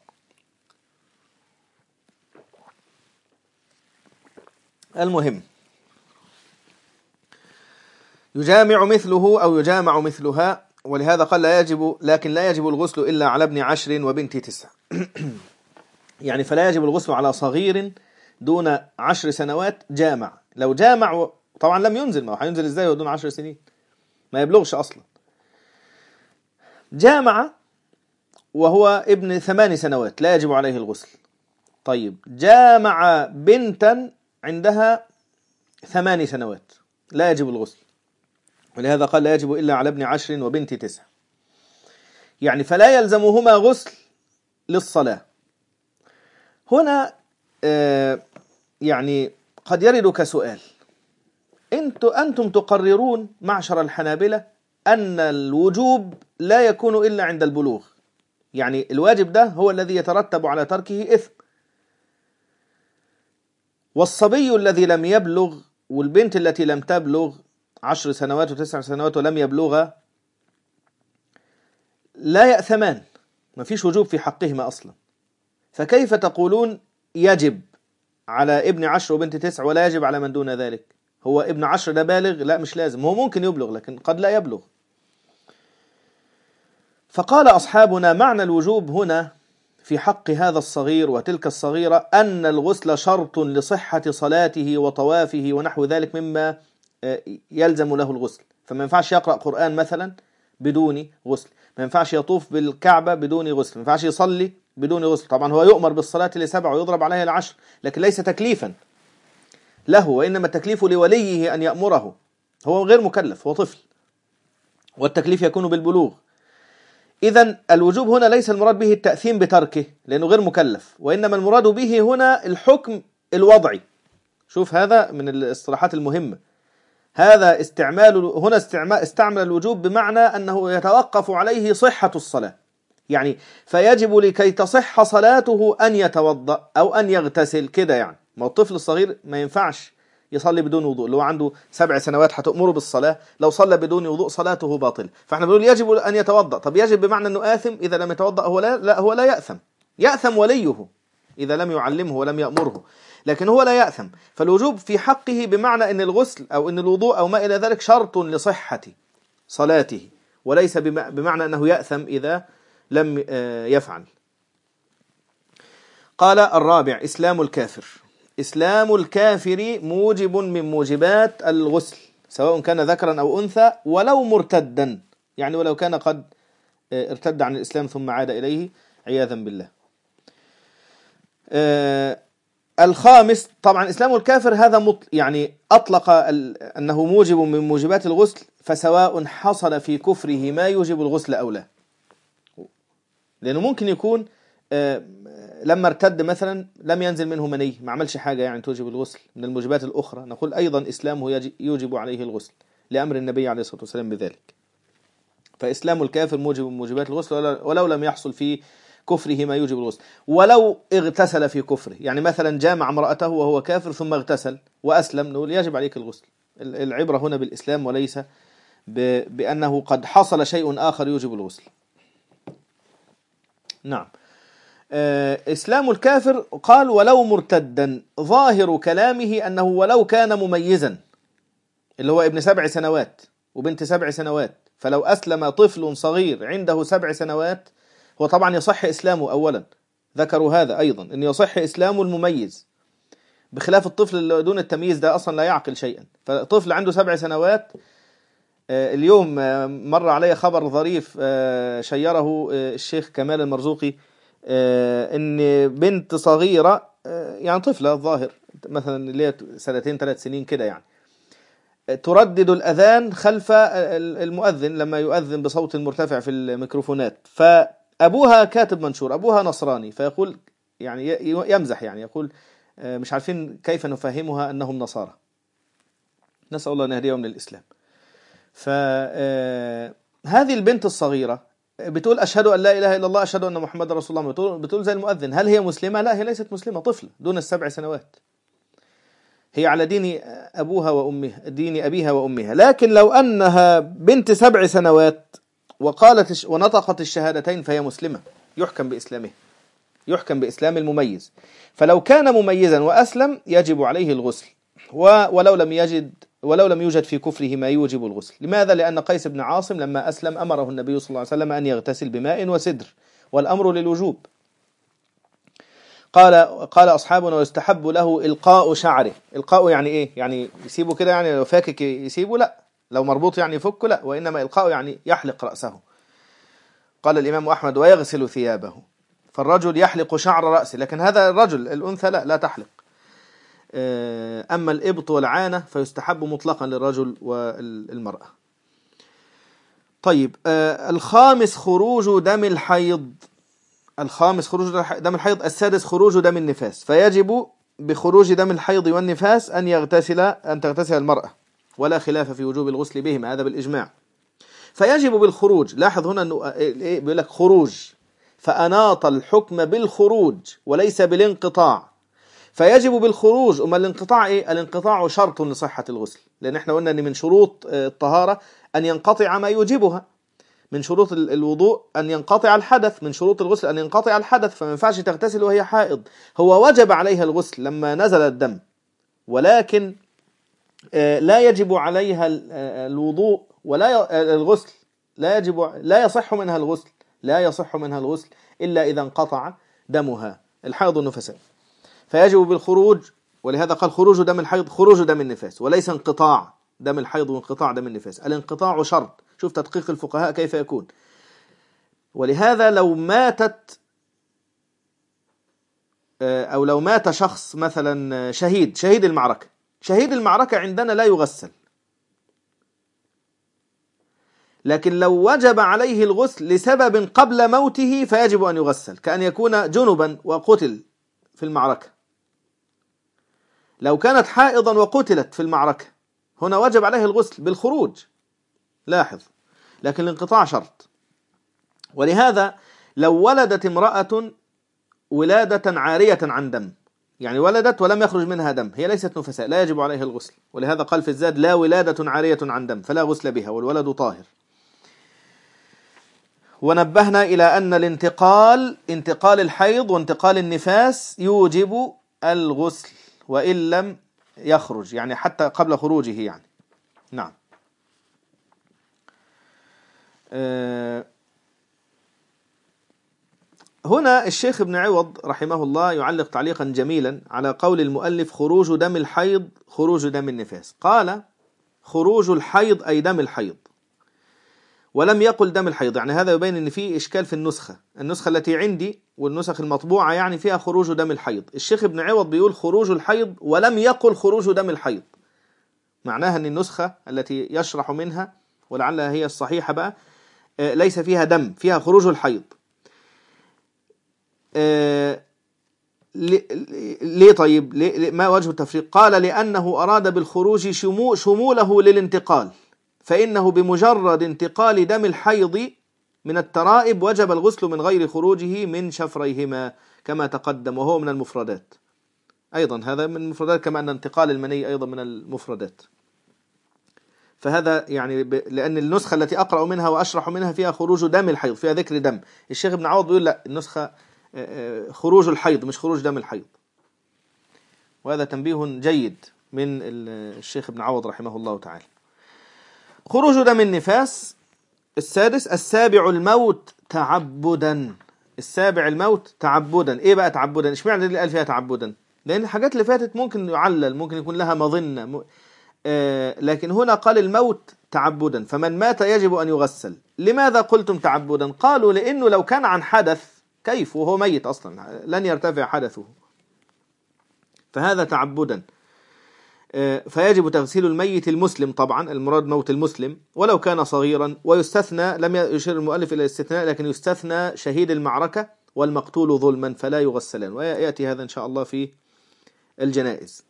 المهم يجامع مثله أو يجامع مثلها، ولهذا قال لا يجب، لكن لا يجب الغسل إلا على ابن عشر وبنت تسع. يعني فلا يجب الغسل على صغير دون عشر سنوات جامع. لو جامع طبعا لم ينزل، ما هو هينزل ازاي ودون عشر سنين؟ ما يبلغش أصلا. جامع وهو ابن ثمان سنوات لا يجب عليه الغسل. طيب جامع بنتا عندها ثمان سنوات لا يجب الغسل، ولهذا قال لا يجب إلا على ابن عشر وبنت تسع. يعني فلا يلزمهما غسل للصلاة. هنا آه يعني قد يردك سؤال، أنتم تقررون معشر الحنابلة أن الوجوب لا يكون إلا عند البلوغ، يعني الواجب ده هو الذي يترتب على تركه إثم، والصبي الذي لم يبلغ والبنت التي لم تبلغ عشر سنوات وتسع سنوات ولم يبلغها لا يأثمان، ما فيش وجوب في حقهما أصلا. فكيف تقولون يجب على ابن عشر وبنت تسع ولا يجب على من دون ذلك؟ هو ابن عشر ده بالغ؟ لا مش لازم، هو ممكن يبلغ لكن قد لا يبلغ. فقال أصحابنا معنى الوجوب هنا في حق هذا الصغير وتلك الصغيرة أن الغسل شرط لصحة صلاته وطوافه ونحو ذلك مما يلزم له الغسل. فما ينفعش يقرأ قرآن مثلا بدون غسل، ما ينفعش يطوف بالكعبة بدون غسل، ما ينفعش يصلي بدون غسل. طبعا هو يؤمر بالصلاة لسبع ويضرب عليها العشر، لكن ليس تكليفا له، وإنما التكليف لوليه أن يأمره، هو غير مكلف، هو طفل، والتكليف يكون بالبلوغ. إذن الوجوب هنا ليس المراد به التأثيم بتركه لأنه غير مكلف، وإنما المراد به هنا الحكم الوضعي. شوف هذا من الاصطلاحات المهمة، هذا استعمال هنا استعمال استعمل الوجوب بمعنى أنه يتوقف عليه صحة الصلاة، يعني فيجب لكي تصح صلاته أن يتوضأ أو أن يغتسل كده. يعني ما الطفل الصغير ما ينفعش يصلي بدون وضوء، لو عنده سبع سنوات هتأمره بالصلاة، لو صلى بدون وضوء صلاته باطلة. فاحنا بنقول يجب أن يتوضأ. طب يجب بمعنى أنه آثم إذا لم يتوضأ؟ هو لا, لا هو لا يأثم، يأثم وليه إذا لم يعلمه ولم يأمره، لكن هو لا يأثم. فالوجوب في حقه بمعنى أن الغسل أو أن الوضوء أو ما إلى ذلك شرط لصحة صلاته، وليس بمعنى أنه يأثم إذا لم يفعل. قال الرابع إسلام الكافر. إسلام الكافر موجب من موجبات الغسل سواء كان ذكرا أو أنثى ولو مرتدا، يعني ولو كان قد ارتد عن الإسلام ثم عاد إليه عياذا بالله. الخامس طبعا إسلام الكافر هذا مطلق، يعني أطلق أنه موجب من موجبات الغسل، فسواء حصل في كفره ما يوجب الغسل أو لا، لأنه ممكن يكون لما ارتد مثلا لم ينزل منه مني، ما عملش حاجة يعني توجب الغسل من الموجبات الأخرى، نقول أيضا إسلامه يوجب عليه الغسل لأمر النبي عليه الصلاة والسلام بذلك. فإسلام الكافر موجب من موجبات الغسل ولو لم يحصل في كفره ما يوجب الغسل، ولو اغتسل في كفره، يعني مثلا جامع امرأته وهو كافر ثم اغتسل وأسلم، نقول يجب عليك الغسل. العبرة هنا بالإسلام وليس بأنه قد حصل شيء آخر يوجب الغسل. نعم. إسلام الكافر قال ولو مرتدا، ظاهر كلامه أنه ولو كان مميزا، اللي هو ابن سبع سنوات وبنت سبع سنوات، فلو أسلم طفل صغير عنده سبع سنوات هو طبعا يصح إسلامه أولا، ذكروا هذا أيضا أن يصح إسلامه المميز، بخلاف الطفل اللي دون التمييز ده أصلا لا يعقل شيئا. فطفل عنده سبع سنوات، اليوم مر علي خبر ظريف شيره الشيخ كمال المرزوقي، أن بنت صغيرة يعني طفلة الظاهر مثلا اللي هي سنتين ثلاث سنين كده يعني، تردد الأذان خلف المؤذن لما يؤذن بصوت مرتفع في الميكروفونات، فأبوها كاتب منشور، أبوها نصراني، فيقول يعني يمزح يعني يقول مش عارفين كيف نفهمها أنهم نصارى، نسأل الله أن يهديهم للإسلام. فهذه البنت الصغيرة بتقول أشهد أن لا إله إلا الله أشهد أن محمد رسول الله، بتقول, بتقول زي المؤذن. هل هي مسلمة؟ لا، هي ليست مسلمة، طفلة دون السبع سنوات، هي على دين أبوها وأمها، دين أبيها وأمها. لكن لو أنها بنت سبع سنوات وقالت ونطقت الشهادتين فهي مسلمة، يحكم بإسلامه، يحكم بإسلام المميز. فلو كان مميزا وأسلم يجب عليه الغسل، ولو لم يجد ولو لم يوجد في كفره ما يوجب الغسل. لماذا؟ لأن قيس بن عاصم لما أسلم أمره النبي صلى الله عليه وسلم أن يغتسل بماء وسدر، والأمر للوجوب. قال قال أصحابنا ويستحب له إلقاء شعره. إلقاء يعني إيه؟ يعني يسيبه كده، يعني لو فاكك يسيبه؟ لا. لو مربوط يعني يفكه؟ لا. وإنما إلقاء يعني يحلق رأسه. قال الإمام أحمد ويغسل ثيابه، فالرجل يحلق شعر رأسه، لكن هذا الرجل، الأنثى لا لا تحلق. أما الإبط والعانة فيستحب مطلقا للرجل والمرأة. طيب، الخامس خروج دم الحيض. الخامس خروج دم الحيض. السادس خروج دم النفاس. فيجب بخروج دم الحيض والنفاس أن يغتسل أن تغتسل المرأة، ولا خلاف في وجوب الغسل بهما، هذا بالإجماع. فيجب بالخروج. لاحظ هنا أنه بيقول لك خروج، فأناط الحكم بالخروج وليس بالانقطاع. فيجب بالخروج. أما الانقطاع إيه؟ الانقطاع شرط لصحة الغسل، لأن احنا قلنا أن من شروط الطهارة أن ينقطع ما يوجبها، من شروط الوضوء أن ينقطع الحدث، من شروط الغسل أن ينقطع الحدث، فما ينفعش تغتسل وهي حائض. هو وجب عليها الغسل لما نزل الدم، ولكن لا يجب عليها الوضوء ولا الغسل، لا يجب لا يصح منها الغسل لا يصح منها الغسل إلا إذا انقطع دمها، الحيض والنفساء. فيجب بالخروج، ولهذا قال خروج دم الحيض خروج دم النفاس، وليس انقطاع دم الحيض وانقطاع دم النفاس. الانقطاع شرط. شوف تدقيق الفقهاء كيف يكون. ولهذا لو ماتت أو لو مات شخص مثلا شهيد شهيد المعركة شهيد المعركة عندنا لا يغسل، لكن لو وجب عليه الغسل لسبب قبل موته فيجب أن يغسل، كأن يكون جنبا وقتل في المعركة. لو كانت حائضا وقتلت في المعركة هنا وجب عليه الغسل بالخروج، لاحظ، لكن الانقطاع شرط. ولهذا لو ولدت امرأة ولادة عارية عن دم، يعني ولدت ولم يخرج منها دم، هي ليست نفساء، لا يجب عليها الغسل. ولهذا قال في الزاد لا ولادة عارية عن دم فلا غسل بها والولد طاهر. ونبهنا إلى أن الانتقال انتقال الحيض وانتقال النفاس يوجب الغسل وإن لم يخرج، يعني حتى قبل خروجه يعني. نعم. أه هنا الشيخ ابن عوض رحمه الله يعلق تعليقا جميلا على قول المؤلف خروج دم الحيض خروج دم النفاس. قال خروج الحيض أي دم الحيض، ولم يقل دم الحيض. يعني هذا يبين أن فيه إشكال في النسخة النسخة التي عندي والنسخ المطبوعة يعني فيها خروج دم الحيض. الشيخ ابن عوض بيقول خروج الحيض ولم يقل خروج دم الحيض. معناها أن النسخة التي يشرح منها ولعلها هي الصحيحة بقى ليس فيها دم، فيها خروج الحيض. آه ليه طيب؟ ليه ما وجه التفريق؟ قال لأنه أراد بالخروج شمو شموله للانتقال، فإنه بمجرد انتقال دم الحيض من الترائب وجب الغسل من غير خروجه من شفريهما كما تقدم، وهو من المفردات أيضا. هذا من المفردات، كما أن انتقال المني أيضا من المفردات. فهذا يعني ب... لأن النسخة التي أقرأ منها وأشرح منها فيها خروج دم الحيض، فيها ذكر دم. الشيخ ابن عوض بيقول لا، النسخة خروج الحيض مش خروج دم الحيض، وهذا تنبيه جيد من الشيخ ابن عوض رحمه الله تعالى. خروج دم النفاس السادس. السابع الموت تعبدا. السابع الموت تعبدا. ايه بقى تعبدا؟ ايش معنى اللي قال فيها تعبدا؟ لان الحاجات اللي فاتت ممكن يعلل، ممكن يكون لها مظنة م... آه لكن هنا قال الموت تعبدا، فمن مات يجب ان يغسل. لماذا قلتم تعبدا؟ قالوا لانه لو كان عن حدث كيف وهو ميت اصلا لن يرتفع حدثه، فهذا تعبدا. فيجب تغسيل الميت المسلم، طبعا المراد موت المسلم ولو كان صغيرا، ويستثنى، لم يشير المؤلف إلى الاستثناء، لكن يستثنى شهيد المعركة والمقتول ظلما فلا يغسلان، ويأتي هذا إن شاء الله في الجنائز.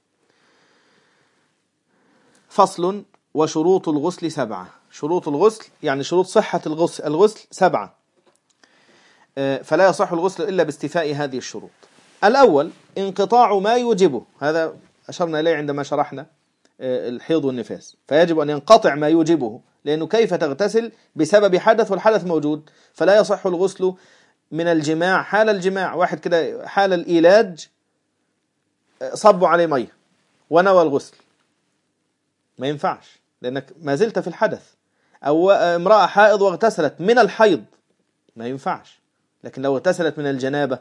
فصل. وشروط الغسل سبعة. شروط الغسل يعني شروط صحة الغسل, الغسل سبعة، فلا يصح الغسل إلا باستيفاء هذه الشروط. الأول انقطاع ما يوجبه، هذا أشرنا إليه عندما شرحنا الحيض والنفاس، فيجب أن ينقطع ما يوجبه، لأنه كيف تغتسل بسبب حدث والحدث موجود، فلا يصح الغسل من الجماع حال الجماع. واحد كده حال الإيلاج صبوا عليه مية ونوى الغسل، ما ينفعش لأنك ما زلت في الحدث. أو امرأة حائض واغتسلت من الحيض ما ينفعش، لكن لو اغتسلت من الجنابة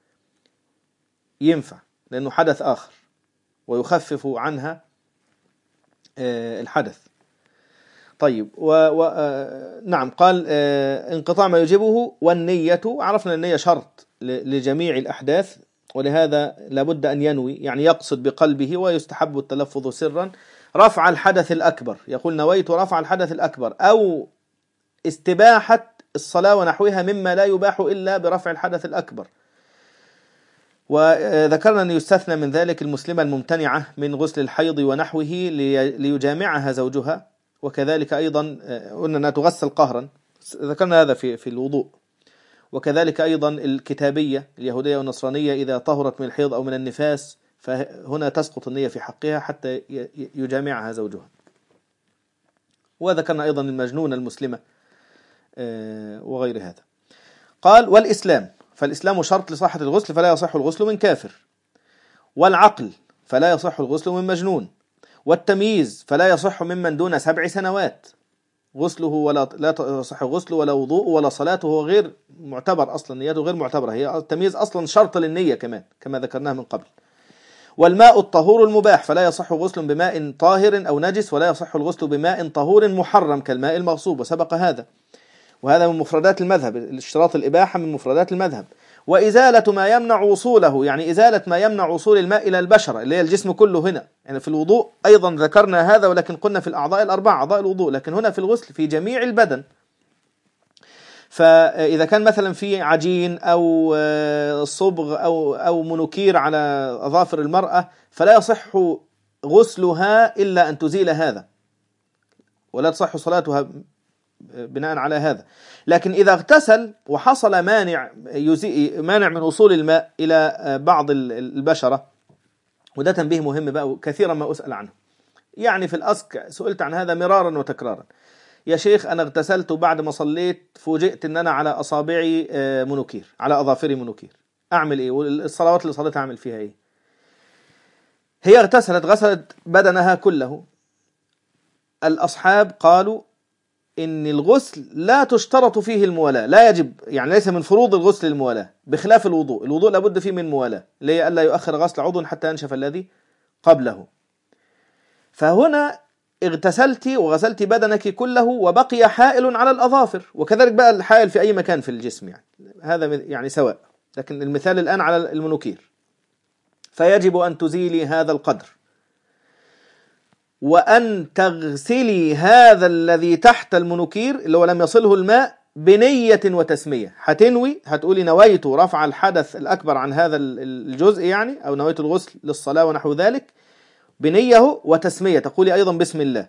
ينفع لأنه حدث آخر ويخفف عنها الحدث. طيب و و نعم قال انقطاع ما يجبه. والنية، عرفنا النية شرط لجميع الأحداث، ولهذا لابد أن ينوي، يعني يقصد بقلبه، ويستحب التلفظ سرا رفع الحدث الأكبر. يقول نويت رفع الحدث الأكبر، أو استباحة الصلاة ونحوها مما لا يباح إلا برفع الحدث الأكبر. وذكرنا أن يستثنى من ذلك المسلمة الممتنعة من غسل الحيض ونحوه ليجامعها زوجها، وكذلك أيضا قلنا أنها تغسل قهرا، ذكرنا هذا في في الوضوء. وكذلك أيضا الكتابية اليهودية والنصرانية إذا طهرت من الحيض أو من النفاس، فهنا تسقط النية في حقها حتى يجامعها زوجها. وذكرنا أيضا المجنونة المسلمة وغير هذا. قال والإسلام، فالإسلام شرط لصحة الغسل، فلا يصح الغسل من كافر. والعقل، فلا يصح الغسل من مجنون. والتمييز، فلا يصح ممن دون سبع سنوات غسله، ولا لا يصح غسله ولا وضوء ولا صلاته، هو غير معتبر أصلا، نيته غير معتبرة. هي التمييز أصلا شرط للنية كمان كما ذكرناه من قبل. والماء الطهور المباح، فلا يصح غسل بماء طاهر أو نجس، ولا يصح الغسل بماء طهور محرم كالماء المغصوب، وسبق هذا. وهذا من مفردات المذهب، الاشتراط الإباحة من مفردات المذهب. وإزالة ما يمنع وصوله، يعني إزالة ما يمنع وصول الماء إلى البشرة اللي هي الجسم كله. هنا يعني في الوضوء أيضا ذكرنا هذا، ولكن قلنا في الأعضاء الأربعة أعضاء الوضوء، لكن هنا في الغسل في جميع البدن. فإذا كان مثلا في عجين أو صبغ أو أو منوكير على أظافر المرأة، فلا يصح غسلها إلا أن تزيل هذا، ولا تصح صلاتها بناء على هذا. لكن إذا اغتسل وحصل مانع يزي مانع من وصول الماء إلى بعض البشرة، وده تنبيه مهم بقى كثيرا ما أسأل عنه، يعني في الأسك سئلت عن هذا مرارا وتكرارا. يا شيخ أنا اغتسلت بعد ما صليت فوجئت أن أنا على أصابعي منوكير، على أظافري منوكير، أعمل إيه؟ والصلوات اللي صليتها أعمل فيها إيه؟ هي اغتسلت غسلت بدنها كله. الأصحاب قالوا إن الغسل لا تشترط فيه الموالاة، لا يجب، يعني ليس من فروض الغسل الموالاة، بخلاف الوضوء. الوضوء لابد فيه من موالاة، اللي هي ألا يؤخر غسل عضو حتى ينشف الذي قبله. فهنا اغتسلت وغسلت بدنك كله وبقي حائل على الأظافر، وكذلك بقى الحائل في أي مكان في الجسم، يعني هذا يعني سواء، لكن المثال الآن على المنوكير. فيجب أن تزيلي هذا القدر، وأن تغسلي هذا الذي تحت المنوكير اللي هو لم يصله الماء بنية وتسمية. هتنوي، هتقولي نويت رفع الحدث الأكبر عن هذا الجزء، يعني أو نويت الغسل للصلاة ونحو ذلك بنية وتسمية. تقولي أيضا بسم الله.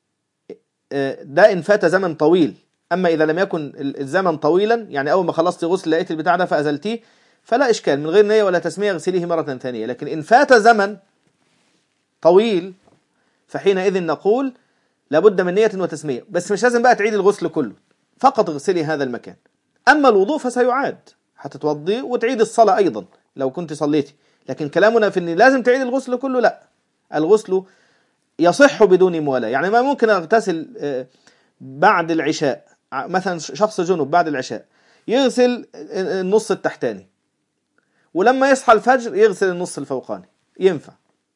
ده إن فات زمن طويل. أما إذا لم يكن الزمن طويلا، يعني أول ما خلصت غسل لقيت البتاع ده فأزلتيه، فلا إشكال، من غير نية ولا تسمية اغسليه مرة ثانية. لكن إن فات زمن طويل فحينئذ نقول لابد من نية وتسمية، بس مش لازم بقى تعيد الغسل كله، فقط اغسلي هذا المكان. أما الوضوء فسيعاد، هتتوضي وتعيد الصلاة أيضا لو كنت صليتي. لكن كلامنا في أن لازم تعيد الغسل كله، لا، الغسل يصح بدون موالاة. يعني ما ممكن أغتسل بعد العشاء، مثلا شخص جنوب بعد العشاء يغسل النص التحتاني، ولما يصحى الفجر يغسل النص الفوقاني، ينفع،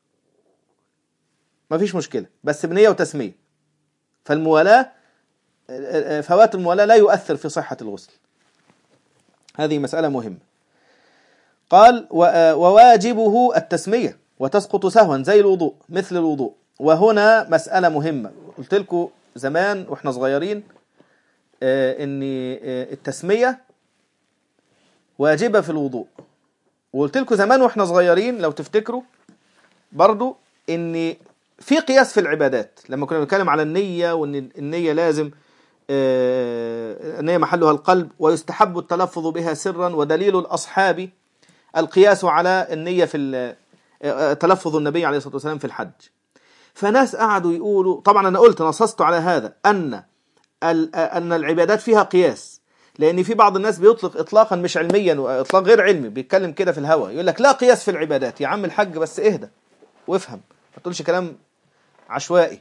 ما فيش مشكلة، بس بنية وتسمية. فالموالاة، فوات الموالاة لا يؤثر في صحة الغسل، هذه مسألة مهمة. قال وواجبه التسمية وتسقط سهوا زي الوضوء مثل الوضوء. وهنا مسألة مهمة، قلت لكم زمان واحنا صغيرين ان التسمية واجبة في الوضوء، وقلت لكم زمان واحنا صغيرين لو تفتكروا برضو ان في قياس في العبادات لما كنا بنتكلم على النية، وان النية لازم النية محلها القلب ويستحب التلفظ بها سرا، ودليل الأصحاب القياس على النية في تلفظ النبي عليه الصلاة والسلام في الحج. فناس قعدوا يقولوا، طبعا أنا قلت نصصت على هذا أن أن العبادات فيها قياس، لأن في بعض الناس بيطلق إطلاقا مش علميا وإطلاق غير علمي، بيتكلم كده في الهواء يقول لك لا قياس في العبادات. يا عم الحج بس اهدى وافهم، ما تقولش كلام عشوائي.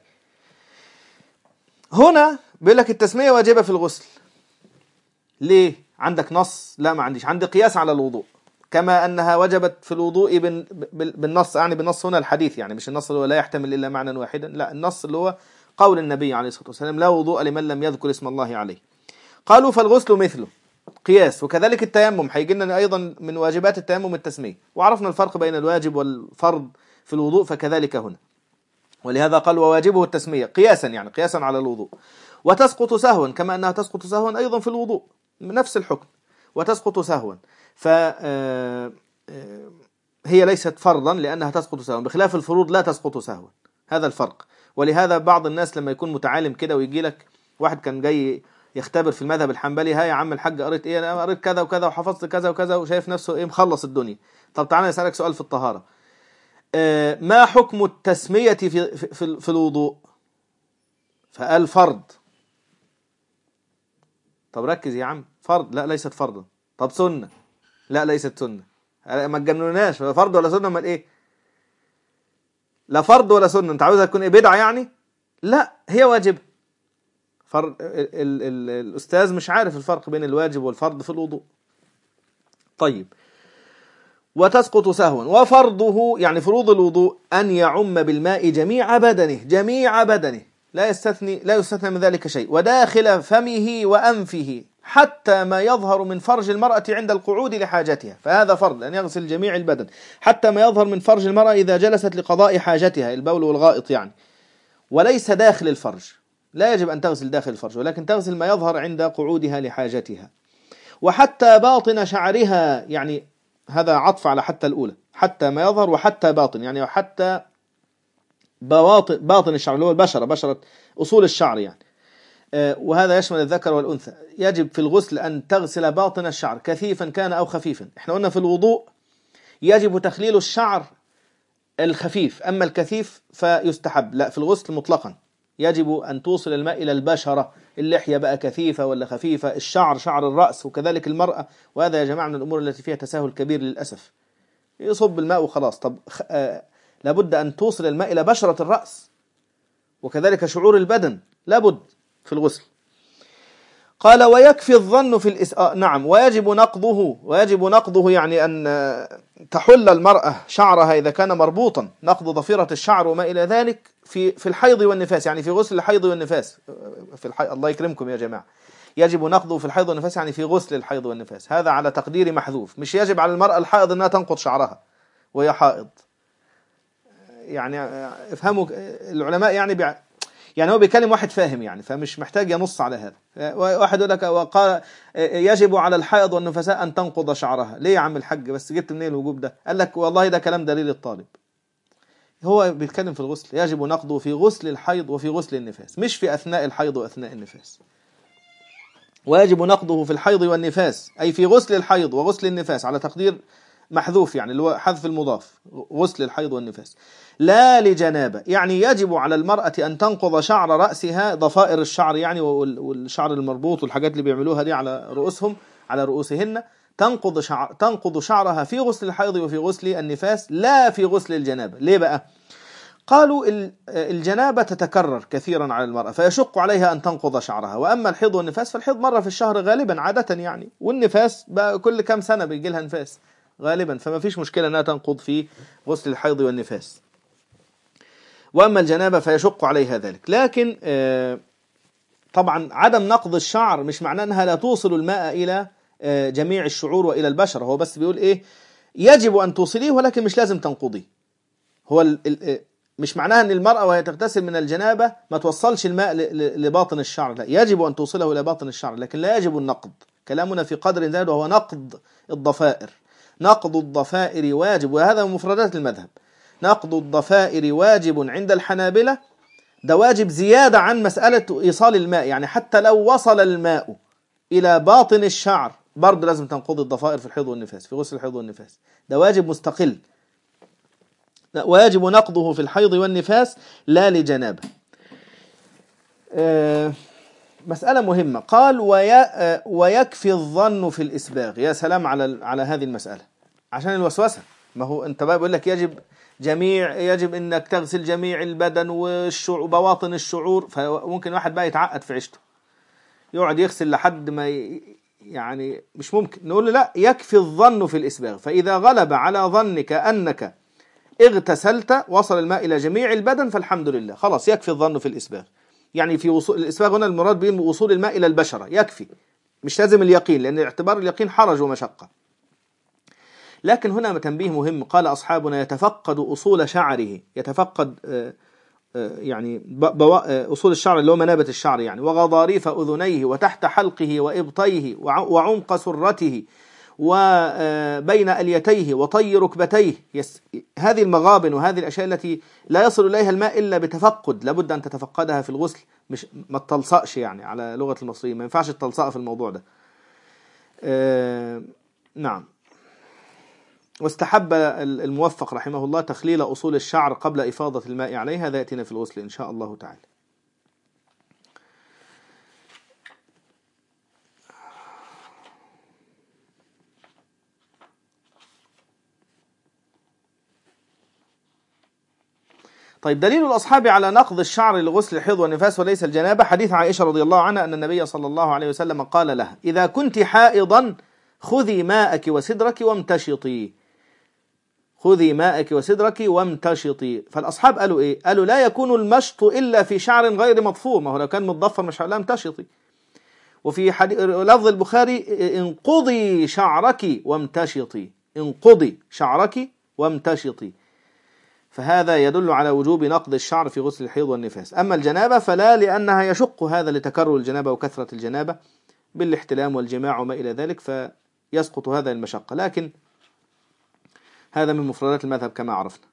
هنا بيقول لك التسمية واجبة في الغسل. ليه؟ عندك نص؟ لا ما عنديش، عندي قياس على الوضوء، كما أنها وجبت في الوضوء بالنص، يعني بالنص هنا الحديث، يعني مش النص اللي هو لا يحتمل إلا معنى واحدا، لا النص اللي هو قول النبي عليه الصلاة والسلام لا وضوء لمن لم يذكر اسم الله عليه. قالوا فالغسل مثله قياس، وكذلك التيمم هيجي لنا أيضا من واجبات التيمم التسمية، وعرفنا الفرق بين الواجب والفرض في الوضوء، فكذلك هنا. ولهذا قال وواجبه التسمية قياسا، يعني قياسا على الوضوء. وتسقط سهوا كما أنها تسقط سهوا أيضا في الوضوء، نفس الحكم، وتسقط سهوا. فهي ليست فرضا لأنها تسقط سهوا، بخلاف الفروض لا تسقط سهوا، هذا الفرق. ولهذا بعض الناس لما يكون متعالم كده ويجي لك واحد كان جاي يختبر في المذهب الحنبلي، ها يا عم الحاج قريت ايه؟ انا قريت كذا وكذا وحفظت كذا وكذا، وشايف نفسه ايه مخلص الدنيا. طب تعالى اسالك سؤال في الطهارة، ما حكم التسمية في في في الوضوء؟ فقال فرض. طب ركز يا عم، فرض؟ لا ليست فرضا. طب سنة؟ لا ليست سنة. ما تجنناش، فرض ولا سنة؟ امال ايه؟ لا فرض ولا سنة، انت عاوزها تكون ايه، بدعة يعني؟ لا هي واجب. فرض ال ال ال الاستاذ مش عارف الفرق بين الواجب والفرض في الوضوء. طيب وتسقط سهوا. وفرضه يعني فروض الوضوء أن يعم بالماء جميع بدنه، جميع بدنه لا يستثني لا يستثنى من ذلك شيء، وداخل فمه وأنفه حتى ما يظهر من فرج المرأة عند القعود لحاجتها، فهذا فرض أن يغسل جميع البدن حتى ما يظهر من فرج المرأة إذا جلست لقضاء حاجتها، البول والغائط يعني، وليس داخل الفرج. لا يجب أن تغسل داخل الفرج، ولكن تغسل ما يظهر عند قعودها لحاجتها. وحتى باطن شعرها، يعني هذا عطف على حتى الأولى، حتى ما يظهر وحتى باطن، يعني وحتى باطن باطن الشعر اللي هو البشرة، بشرة أصول الشعر يعني، وهذا يشمل الذكر والأنثى. يجب في الغسل أن تغسل باطن الشعر كثيفا كان أو خفيفا. احنا قلنا في الوضوء يجب تخليل الشعر الخفيف، أما الكثيف فيستحب. لا في الغسل مطلقا يجب أن توصل الماء إلى البشرة، اللحية بقى كثيفة ولا خفيفة، الشعر شعر الرأس، وكذلك المرأة. وهذا يا جماعة من الأمور التي فيها تساهل كبير للأسف، يصب الماء وخلاص. طب آه لابد أن توصل الماء إلى بشرة الرأس، وكذلك شعور البدن لابد في الغسل. قال ويكفي الظن في الإسقاء. نعم ويجب نقضه، ويجب نقضه يعني أن تحل المرأة شعرها إذا كان مربوطا، نقض ضفيرة الشعر وما إلى ذلك في في الحيض والنفاس، يعني في غسل الحيض والنفاس في الحي... الله يكرمكم يا جماعة، يجب نقضه في الحيض والنفاس، يعني في غسل الحيض والنفاس. هذا على تقدير محذوف، مش يجب على المرأة الحائض أنها تنقض شعرها وهي حائض. يعني افهموا العلماء، يعني بيع... يعني هو بيكلم واحد فاهم يعني، فمش محتاج ينص على هذا. واحد يقول لك وقال يجب على الحائض والنفساء أن تنقض شعرها. ليه يا عم الحاج بس جبت منين الوجوب ده؟ قال لك والله ده كلام دليل الطالب. هو بيتكلم في الغسل، يجب نقضه في غسل الحيض وفي غسل النفاس، مش في أثناء الحيض وأثناء النفاس. ويجب نقضه في الحيض والنفاس، أي في غسل الحيض وغسل النفاس، على تقدير محذوف يعني اللي هو حذف المضاف، غسل الحيض والنفاس. لا لجنابة، يعني يجب على المرأة أن تنقض شعر رأسها، ضفائر الشعر يعني والشعر المربوط والحاجات اللي بيعملوها دي على رؤوسهم على رؤوسهن، تنقض شعر تنقض شعرها في غسل الحيض وفي غسل النفاس، لا في غسل الجنابة. ليه بقى؟ قالوا الجنابة تتكرر كثيرا على المرأة فيشق عليها أن تنقض شعرها، وأما الحيض والنفاس فالحيض مرة في الشهر غالبا عادة يعني، والنفاس بقى كل كام سنة بيجي لها نفاس غالبا، فما فيش مشكلة أنها تنقض في غسل الحيض والنفاس. وأما الجنابة فيشق عليها ذلك. لكن طبعا عدم نقض الشعر مش معناه أنها لا توصل الماء إلى جميع الشعور وإلى البشرة، هو بس بيقول إيه يجب أن توصليه ولكن مش لازم تنقضيه. هو ال ال مش معناها أن المرأة وهي تغتسل من الجنابة ما توصلش الماء لباطن الشعر، لا، يجب أن توصله إلى باطن الشعر لكن لا يجب النقض. كلامنا في قدر زاد وهو نقض الضفائر. نقض الضفائر واجب، وهذا من مفردات المذهب. نقض الضفائر واجب عند الحنابلة، ده واجب زيادة عن مسألة إيصال الماء، يعني حتى لو وصل الماء إلى باطن الشعر برضه لازم تنقض الضفائر في الحيض والنفاس، في غسل الحيض والنفاس، ده واجب مستقل، واجب نقضه في الحيض والنفاس لا لجنابه. أه مسألة مهمة، قال ويا ويكفي الظن في الإسباغ. يا سلام على على هذه المسألة عشان الوسوسة. ما هو أنت بقى بيقول لك يجب جميع يجب إنك تغسل جميع البدن وبواطن الشعور، فممكن واحد بقى يتعقد في عيشته يقعد يغسل لحد ما ي... يعني مش ممكن. نقول له لا، يكفي الظن في الإسباغ، فإذا غلب على ظنك أنك اغتسلت وصل الماء إلى جميع البدن فالحمد لله، خلاص يكفي الظن في الإسباغ. يعني في وصول الإسباغ هنا المراد به وصول الماء إلى البشرة، يكفي، مش لازم اليقين، لأن اعتبار اليقين حرج ومشقة. لكن هنا تنبيه مهم، قال أصحابنا يتفقد أصول شعره، يتفقد يعني أصول الشعر اللي هو منابت الشعر يعني، وغضاريف أذنيه وتحت حلقه وإبطيه وعمق سرته وبين أليتيه وطي ركبتيه. هذه المغابن وهذه الأشياء التي لا يصل إليها الماء إلا بتفقد، لابد أن تتفقدها في الغسل، مش ما تطلصقش يعني على لغة المصريين، ما ينفعش التلصق في الموضوع ده. آه نعم. واستحب الموفق رحمه الله تخليل أصول الشعر قبل إفاضة الماء عليه، هذا يأتينا في الغسل إن شاء الله تعالى. طيب، دليل الأصحاب على نقض الشعر لغسل الحيض والنفاس وليس الجنابة حديث عائشة رضي الله عنها أن النبي صلى الله عليه وسلم قال لها إذا كنت حائضا خذي ماءك وسدرك وامتشطي، خذي ماءك وسدرك وامتشطي. فالأصحاب قالوا إيه؟ قالوا لا يكون المشط إلا في شعر غير مضفور، ما هو لو كان متضفر مش هقولها امتشطي. وفي حديث لفظ البخاري انقضي شعرك وامتشطي، انقضي شعرك وامتشطي. فهذا يدل على وجوب نقض الشعر في غسل الحيض والنفاس. أما الجنابة فلا، لأنها يشق هذا لتكرر الجنابة وكثرة الجنابة بالاحتلام والجماع وما إلى ذلك، فيسقط هذا المشقة. لكن هذا من مفردات المذهب كما عرفنا.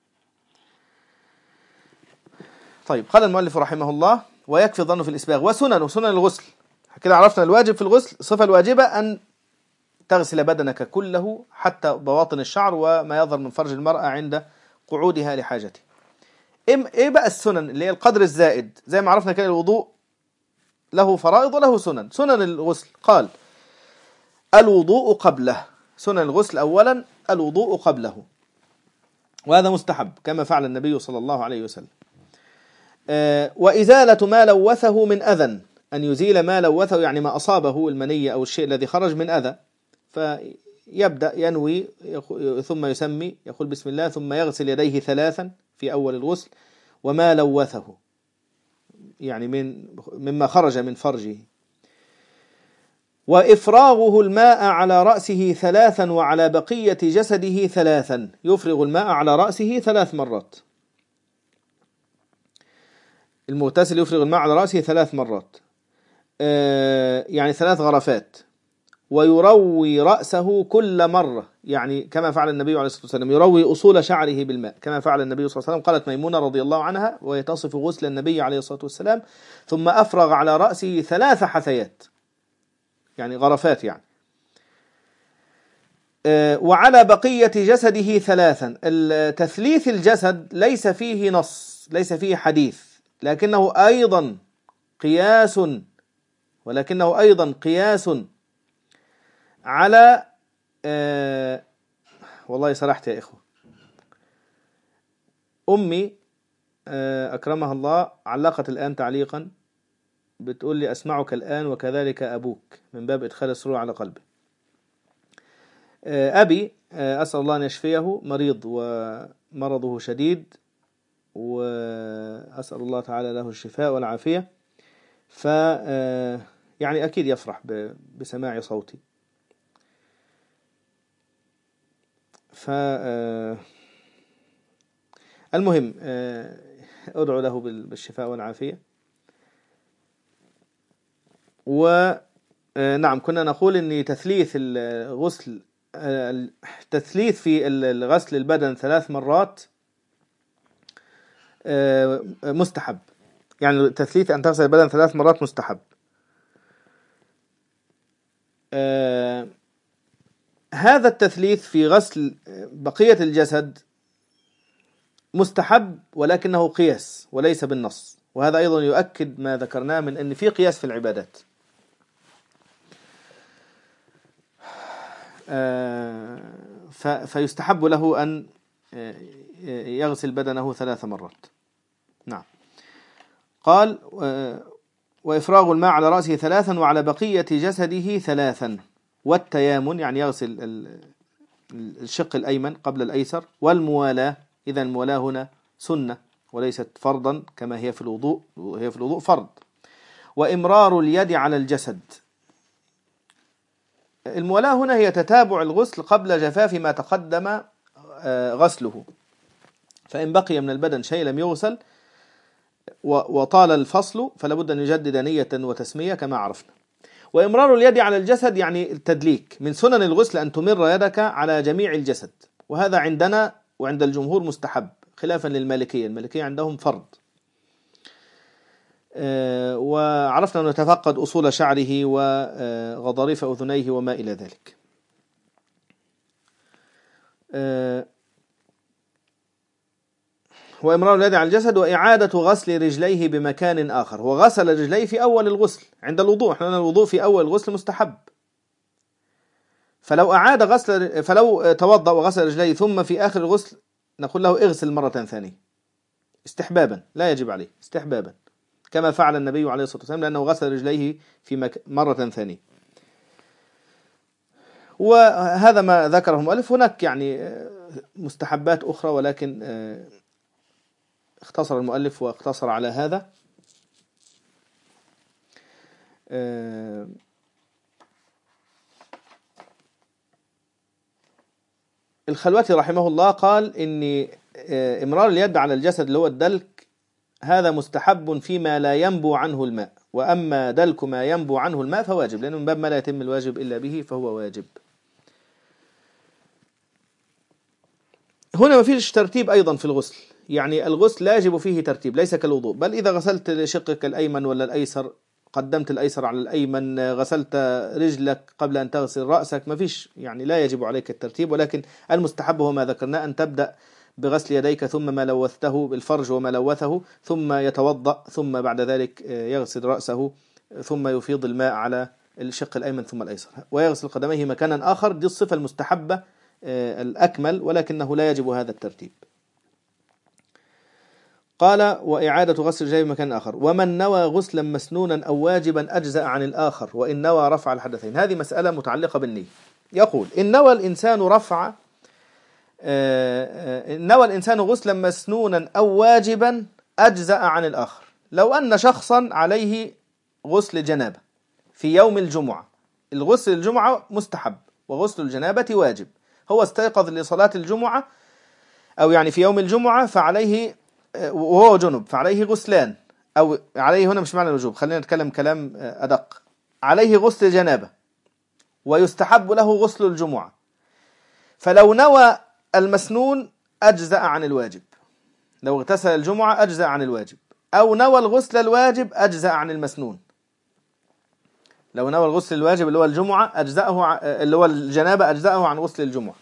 طيب، قال المؤلف رحمه الله ويكفي الظن في الإسباغ وسنن وسنن الغسل. كده عرفنا الواجب في الغسل، الصفة الواجبة أن تغسل بدنك كله حتى بواطن الشعر وما يظهر من فرج المرأة عند قعودها لحاجته. ايه بقى السنن اللي هي القدر الزائد؟ زي ما عرفنا كده الوضوء له فرائض وله سنن. سنن الغسل قال الوضوء قبله، سنن الغسل أولا الوضوء قبله، وهذا مستحب كما فعل النبي صلى الله عليه وسلم. آه وإزالة ما لوثه من أذى، أن يزيل ما لوثه يعني ما أصابه المني أو الشيء الذي خرج من أذى، فيبدأ ينوي ثم يسمي، يقول بسم الله ثم يغسل يديه ثلاثا في أول الغسل، وما لوثه يعني من مما خرج من فرجه، وإفراغه الماء على رأسه ثلاثا وعلى بقية جسده ثلاثا، يفرغ الماء على رأسه ثلاث مرات، المغتسل يفرغ الماء على رأسه ثلاث مرات آه يعني ثلاث غرفات، ويروي رأسه كل مرة، يعني كما فعل النبي عليه الصلاة والسلام، يروي أصول شعره بالماء كما فعل النبي صلى الله عليه وسلم. قالت ميمونة رضي الله عنها ويتصف غسل النبي عليه الصلاة والسلام ثم أفرغ على رأسه ثلاث حثيات يعني غرفات يعني أه وعلى بقية جسده ثلاثا. تثليث الجسد ليس فيه نص، ليس فيه حديث، لكنه أيضا قياس ولكنه أيضا قياس على أه والله سرحت يا إخوة. أمي أكرمها الله علقت الآن تعليقا بتقول لي أسمعك الآن وكذلك أبوك، من باب إدخال السرور على قلبي. أبي أسأل الله أن يشفيه، مريض ومرضه شديد، وأسأل الله تعالى له الشفاء والعافية. ف يعني أكيد يفرح بسماع صوتي. ف المهم أدعو له بالشفاء والعافية. ونعم كنا نقول أن تثليث الغسل التثليث في الغسل البدن ثلاث مرات مستحب، يعني التثليث أن تغسل البدن ثلاث مرات مستحب. هذا التثليث في غسل بقية الجسد مستحب، ولكنه قياس وليس بالنص، وهذا أيضا يؤكد ما ذكرناه من أن في قياس في العبادات. فيستحب له أن يغسل بدنه ثلاث مرات. نعم. قال وإفراغ الماء على رأسه ثلاثا وعلى بقية جسده ثلاثا، والتيامن يعني يغسل الشق الأيمن قبل الأيسر، والموالاة، إذا الموالاة هنا سنة وليست فرضا كما هي في الوضوء، هي في الوضوء فرض. وإمرار اليد على الجسد، الموالاة هنا هي تتابع الغسل قبل جفاف ما تقدم غسله، فإن بقي من البدن شيء لم يغسل وطال الفصل فلا بد أن يجدد نية وتسمية كما عرفنا. وإمرار اليد على الجسد يعني التدليك، من سنن الغسل أن تمر يدك على جميع الجسد، وهذا عندنا وعند الجمهور مستحب خلافا للمالكية، المالكية عندهم فرض. وعرفنا أن نتفقد أصول شعره وغضاريف أذنيه وما إلى ذلك. وإمرار اليد على الجسد، وإعادة غسل رجليه بمكان آخر، وغسل رجليه في أول الغسل عند الوضوء، احنا الوضوء في أول الغسل مستحب، فلو أعاد غسل فلو توضأ وغسل رجليه ثم في آخر الغسل نقول له اغسل مرة ثانية استحبابا، لا يجب عليه، استحبابا كما فعل النبي عليه الصلاة والسلام لأنه غسل رجليه في مك... مرة ثانية. وهذا ما ذكره المؤلف. هناك يعني مستحبات أخرى ولكن اختصر المؤلف واقتصر على هذا. الخلوتي رحمه الله قال إن إمرار اليد على الجسد اللي هو الدلك هذا مستحب فيما لا ينبو عنه الماء، وأما دلك ما ينبو عنه الماء فواجب، لأنه من باب ما لا يتم الواجب إلا به فهو واجب. هنا ما فيش ترتيب أيضا في الغسل، يعني الغسل لا يجب فيه ترتيب، ليس كالوضوء، بل إذا غسلت شقك الأيمن ولا الأيسر قدمت الأيسر على الأيمن، غسلت رجلك قبل أن تغسل رأسك، ما فيش يعني لا يجب عليك الترتيب، ولكن المستحب هو ما ذكرناه، أن تبدأ بغسل يديك ثم ما لوثته بالفرج وما لوثه، ثم يتوضأ، ثم بعد ذلك يغسل رأسه، ثم يفيض الماء على الشق الأيمن ثم الأيسر، ويغسل قدميه مكانا آخر. دي الصفة المستحبة الأكمل، ولكنه لا يجب هذا الترتيب. قال وإعادة غسل رجليه بمكان آخر. ومن نوى غسلا مسنونا أو واجبا أجزأ عن الآخر وإن نوى رفع الحدثين. هذه مسألة متعلقة بالنية. يقول إن نوى الإنسان رفع إن نوى الإنسان غسلا مسنونا أو واجبا أجزأ عن الآخر. لو أن شخصا عليه غسل جنابة في يوم الجمعة، الغسل الجمعة مستحب وغسل الجنابة واجب، هو استيقظ لصلاة الجمعة أو يعني في يوم الجمعة فعليه وهو جنب فعليه غسلان، أو عليه هنا مش معنى الوجوب، خلينا نتكلم كلام أدق، عليه غسل جنابة ويستحب له غسل الجمعة، فلو نوى المسنون أجزأ عن الواجب، لو اغتسل الجمعة أجزأ عن الواجب، أو نوى الغسل الواجب أجزأ عن المسنون. لو نوى الغسل الواجب اللي هو الجمعة أجزأه اللي هو الجنابة أجزأه عن غسل الجمعة.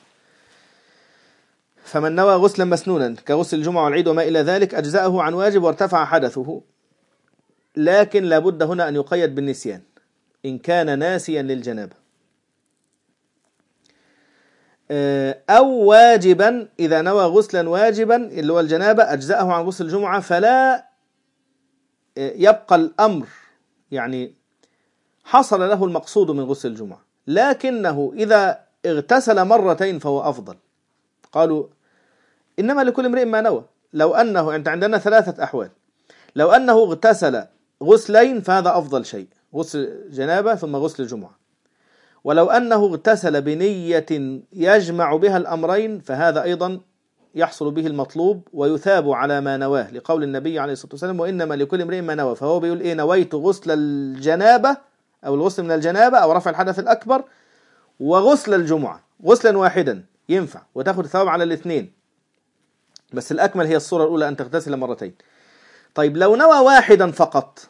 فمن نوى غسلا مسنونا كغسل الجمعة والعيد وما إلى ذلك أجزأه عن واجب وارتفع حدثه، لكن لابد هنا أن يقيد بالنسيان إن كان ناسيا للجنابة. أو واجبا إذا نوى غسلا واجبا اللي هو الجنابة أجزأه عن غسل الجمعة، فلا يبقى الأمر يعني حصل له المقصود من غسل الجمعة، لكنه إذا اغتسل مرتين فهو أفضل. قالوا إنما لكل امرئ ما نوى. لو أنه أنت عندنا ثلاثة أحوال، لو أنه اغتسل غسلين فهذا أفضل شيء، غسل جنابة ثم غسل الجمعة. ولو أنه اغتسل بنية يجمع بها الأمرين فهذا أيضا يحصل به المطلوب ويثاب على ما نواه، لقول النبي عليه الصلاة والسلام وإنما لكل امرئ ما نوى. فهو بيقول إيه؟ نويت غسل الجنابة أو الغسل من الجنابة أو رفع الحدث الأكبر وغسل الجمعة، غسلا واحدا ينفع وتأخذ الثواب على الاثنين، بس الأكمل هي الصورة الأولى أن تغتسل مرتين. طيب لو نوى واحدا فقط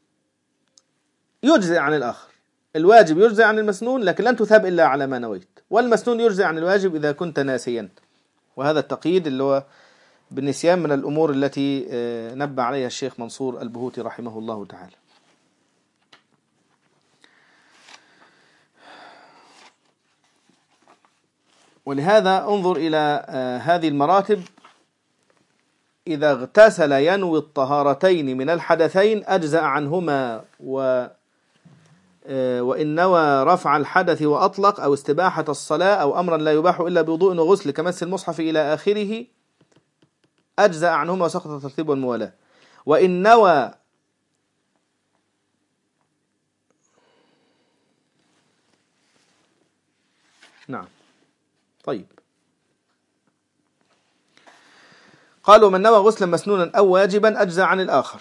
يجزئ عن الآخر، الواجب يجزئ عن المسنون لكن لن تثاب إلا على ما نويت، والمسنون يجزئ عن الواجب إذا كنت ناسيا. وهذا التقييد اللي هو بالنسيان من الأمور التي نبه عليها الشيخ منصور البهوتي رحمه الله تعالى. ولهذا انظر إلى هذه المراتب: إذا اغتسل ينوي الطهارتين من الحدثين أجزأ عنهما، و وإن نوى رفع الحدث وأطلق أو استباحة الصلاة أو أمرا لا يباح إلا بوضوء وغسل كمس المصحف إلى آخره أجزأ عنهما وسقط الترتيب والموالاة. وإن نوى نعم طيب قالوا من نوى غسلا مسنونا أو واجبا أجزأ عن الآخر.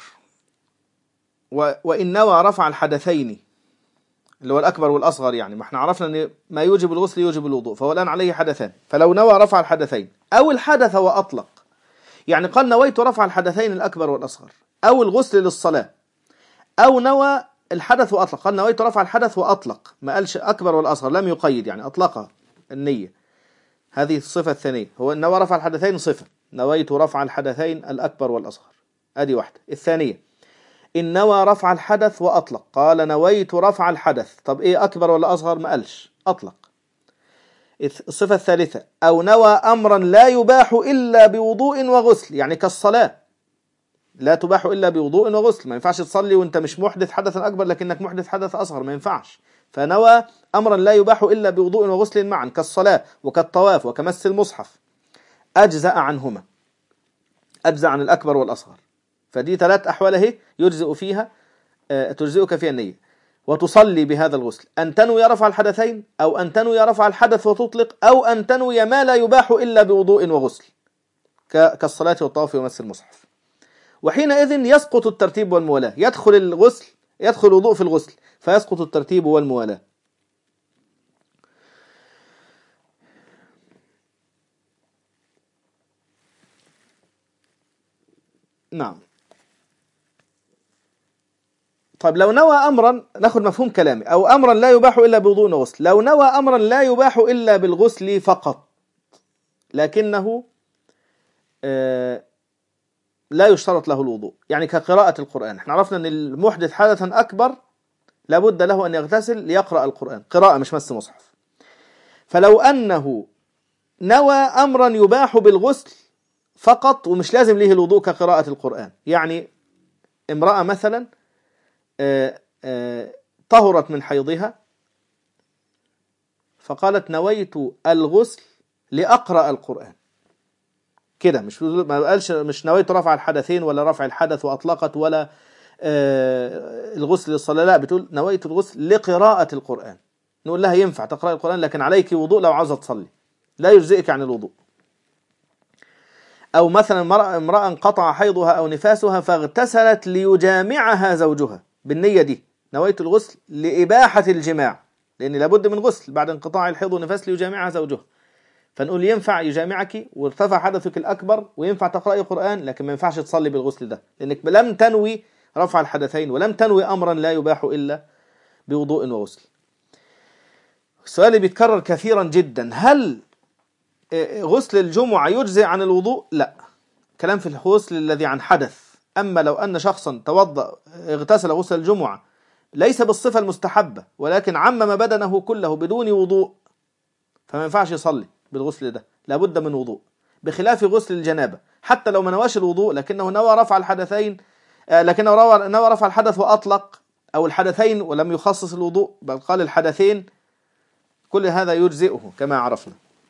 وإن نوى رفع الحدثين اللي هو الأكبر والأصغر، يعني ما احنا عرفنا أن ما يوجب الغسل يوجب الوضوء، فهو الآن عليه حدثان، فلو نوى رفع الحدثين أو الحدث وأطلق، يعني قال نويت رفع الحدثين الأكبر والأصغر أو الغسل للصلاة، أو نوى الحدث وأطلق، قال نويت رفع الحدث وأطلق، ما قالش أكبر والأصغر، لم يقيد، يعني أطلقها النية. هذه الصفة الثانية، هو نوى رفع الحدثين صفة، نويت رفع الحدثين الأكبر والأصغر، هذه واحدة. الثانية إن نوى رفع الحدث وأطلق، قال نويت رفع الحدث، طب إيه أكبر ولا أصغر؟ ما قالش، أطلق. الصفة الثالثة أو نوى أمرا لا يباح إلا بوضوء وغسل، يعني كالصلاة لا تباح إلا بوضوء وغسل، ما ينفعش تصلي وانت مش محدث حدث أكبر لكنك محدث حدث أصغر، ما ينفعش. فنوى أمرا لا يباح إلا بوضوء وغسل معا كالصلاة وكالطواف وكمس المصحف أجزأ عنهما، أجزأ عن الأكبر والأصغر. فدي ثلاث أحوال هي يجزئ فيها تجزئك فيها النية وتصلي بهذا الغسل: أن تنوي رفع الحدثين، أو أن تنوي رفع الحدث وتطلق، أو أن تنوي ما لا يباح إلا بوضوء وغسل كالصلاة والطواف ومس المصحف. وحينئذ يسقط الترتيب والموالاة، يدخل الغسل يدخل الوضوء في الغسل فيسقط الترتيب والموالاة. نعم. طيب لو نوى أمرا، ناخذ مفهوم كلامي، أو أمرا لا يباح إلا بوضوء وغسل، لو نوى أمرا لا يباح إلا بالغسل فقط لكنه آه لا يشترط له الوضوء، يعني كقراءة القرآن، احنا عرفنا أن المحدث حدثا أكبر لابد له أن يغتسل ليقرأ القرآن، قراءة مش مس مصحف. فلو أنه نوى أمرا يباح بالغسل فقط ومش لازم له الوضوء كقراءة القرآن، يعني امرأة مثلا آه آه طهرت من حيضها فقالت نويت الغسل لأقرأ القرآن، كده مش ما قالش مش نويت رفع الحدثين ولا رفع الحدث وأطلقت ولا آه الغسل للصلاة، لا، بتقول نويت الغسل لقراءة القرآن. نقول لها ينفع تقرأ القرآن لكن عليك وضوء لو عاوزة تصلي، لا يجزئك عن الوضوء. أو مثلا امرأة انقطع حيضها أو نفاسها فاغتسلت ليجامعها زوجها بالنية دي، نويت الغسل لإباحة الجماع، لأن لابد من غسل بعد انقطاع الحيض والنفاس ليجامعها زوجها، فنقول ينفع يجامعك وارتفع حدثك الأكبر وينفع تقرأي قرآن، لكن ما ينفعش تصلي بالغسل ده لأنك لم تنوي رفع الحدثين ولم تنوي أمرا لا يباح إلا بوضوء وغسل. السؤال اللي بيتكرر كثيرا جدا: هل غسل الجمعة يجزئ عن الوضوء؟ لا، كلام في الغسل الذي عن حدث. أما لو أن شخصا توضأ اغتسل غسل الجمعة ليس بالصفة المستحبة ولكن عمم بدنه كله بدون وضوء فما ينفعش يصلي، بالغسل ده، لابد من وضوء، بخلاف غسل الجنابة حتى لو ما نواش الوضوء لكنه نوى رفع الحدثين، لكنه نوى رفع الحدث وأطلق، أو الحدثين ولم يخصص الوضوء بل قال الحدثين، كل هذا يجزئه كما عرفنا.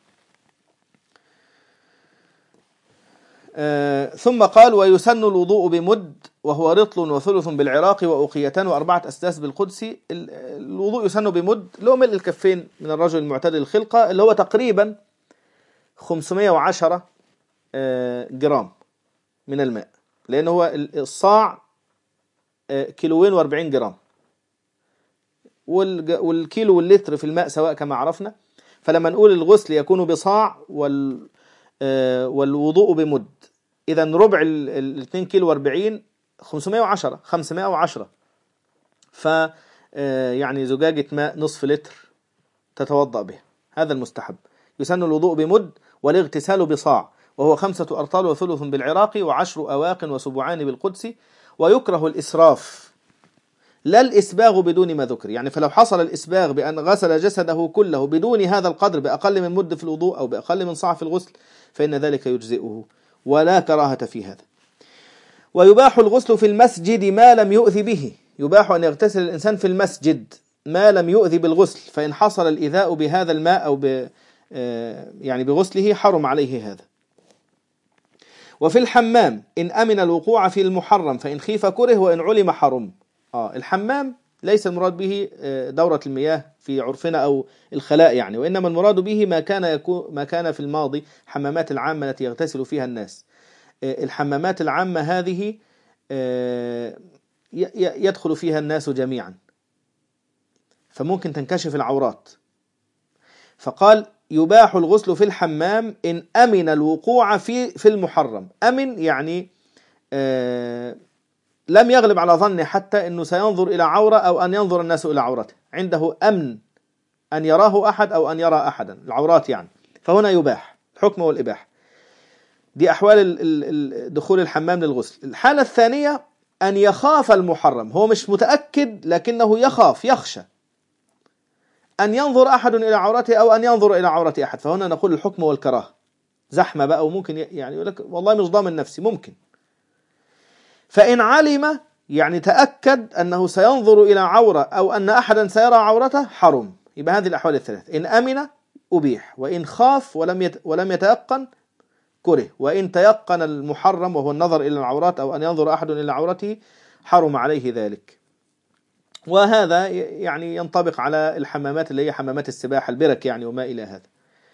آه ثم قال ويسن الوضوء بمد وهو رطل وثلث بالعراق وأقيتان وأربعة أسداس بالقدس. الوضوء يسن بمد اللي هو ملء الكفين من الرجل المعتدل الخلقة، اللي هو تقريبا خمسمائة وعشرة آه جرام من الماء، لأنه هو الصاع آه كيلوين واربعين جرام، والكيلو واللتر في الماء سواء كما عرفنا. فلما نقول الغسل يكون بصاع وال والوضوء بمد، إذا ربع ال اثنين كيلو واربعين خمسمائة وعشرة خمسمائة وعشرة، ف يعني زجاجة ماء نصف لتر تتوضأ به، هذا المستحب. يسن الوضوء بمد والاغتسال بصاع وهو خمسة أرطال وثلث بالعراق وعشر أواق وسبعان بالقدس. ويكره الإسراف لا الإسباغ بدون ما ذكر، يعني فلو حصل الإسباغ بأن غسل جسده كله بدون هذا القدر بأقل من مد في الوضوء أو بأقل من صاع في الغسل فإن ذلك يجزئه ولا كراهة في هذا. ويباح الغسل في المسجد ما لم يؤذي به، يباح أن يغتسل الإنسان في المسجد ما لم يؤذي بالغسل، فإن حصل الإيذاء بهذا الماء أو ب يعني بغسله حرم عليه هذا. وفي الحمام إن أمن الوقوع في المحرم فإن خيف كره وإن علم حرم. آه الحمام ليس المراد به دورة المياه في عرفنا أو الخلاء يعني، وإنما المراد به ما كان يكون ما كان في الماضي حمامات العامة التي يغتسل فيها الناس. الحمامات العامة هذه يدخل فيها الناس جميعا، فممكن تنكشف العورات. فقال يباح الغسل في الحمام إن أمن الوقوع في في المحرم. أمن يعني آه لم يغلب على ظنه حتى أنه سينظر إلى عورة أو أن ينظر الناس إلى عورته، عنده أمن أن يراه أحد أو أن يرى أحدا، العورات يعني، فهنا يباح الحكم والإباحة. دي أحوال دخول الحمام للغسل. الحالة الثانية أن يخاف المحرم، هو مش متأكد لكنه يخاف يخشى أن ينظر أحد إلى عورته أو أن ينظر إلى عورة أحد، فهنا نقول الحكم والكراهة. زحمة بقى وممكن يعني يقول لك والله مش ضامن نفسي، ممكن. فإن علم يعني تأكد أنه سينظر إلى عورة أو أن أحدا سيرى عورته حرم. يبقى هذه الأحوال الثلاث، إن أمن أبيح، وإن خاف ولم يت ولم يتيقن كره، وإن تيقن المحرم وهو النظر إلى العورات أو أن ينظر أحد إلى عورته حرم عليه ذلك. وهذا يعني ينطبق على الحمامات اللي هي حمامات السباحة البرك يعني وما إلى هذا.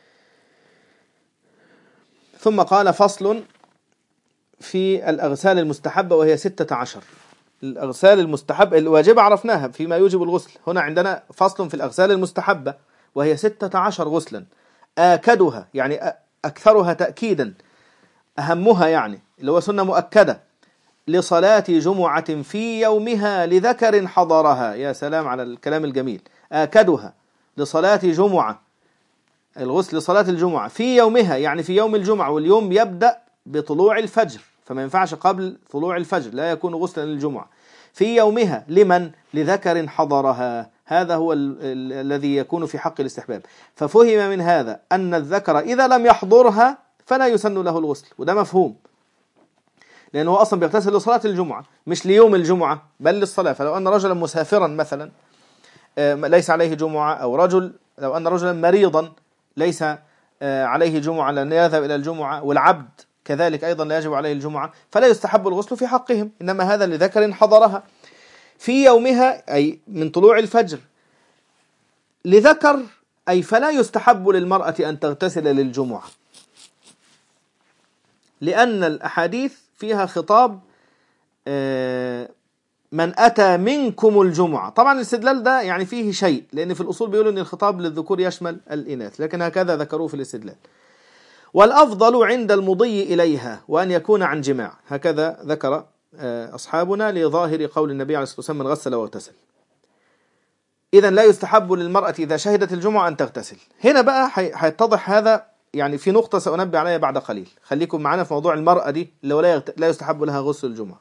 ثم قال فصل في الأغسال المستحبة وهي ستة عشر. الأغسال المستحبة الواجبة عرفناها فيما يوجب الغسل، هنا عندنا فصل في الأغسال المستحبة وهي ستة عشر غسلا. آكدها يعني أكثرها تأكيدا، أهمها يعني اللي هو سنة مؤكدة لصلاة جمعة في يومها لذكر حضرها. يا سلام على الكلام الجميل. آكدها لصلاة جمعة، الغسل لصلاة الجمعة في يومها يعني في يوم الجمعة، واليوم يبدأ بطلوع الفجر فما ينفعش قبل طلوع الفجر، لا يكون غسلا للجمعة. في يومها لمن؟ لذكر حضرها، هذا هو الذي يكون في حق الاستحباب. ففهم من هذا أن الذكر إذا لم يحضرها فلا يسن له الغسل، وده مفهوم لأنه أصلا بيغتسل لصلاة الجمعة مش ليوم الجمعة بل للصلاة. فلو أن رجلا مسافرا مثلا ليس عليه جمعة، أو رجل لو أن رجلا مريضا ليس عليه جمعة لأن يذهب إلى الجمعة، والعبد كذلك أيضا لا يجب عليه الجمعة، فلا يستحب الغسل في حقهم، إنما هذا لذكر حضرها في يومها أي من طلوع الفجر. لذكر أي فلا يستحب للمرأة أن تغتسل للجمعة، لأن الأحاديث فيها خطاب من أتى منكم الجمعة. طبعا الاستدلال ده يعني فيه شيء، لأن في الأصول بيقولوا أن الخطاب للذكور يشمل الإناث، لكن هكذا ذكروه في الاستدلال. والأفضل عند المضي إليها وأن يكون عن جماع، هكذا ذكر أصحابنا لظاهر قول النبي عليه الصلاة والسلام من غسل واغتسل. إذا لا يستحب للمرأة إذا شهدت الجمعة أن تغتسل. هنا بقى هيتضح هذا يعني في نقطة سأنبه عليها بعد قليل. خليكم معنا في موضوع المرأة دي اللي ولا لا يستحب لها غسل الجمعة.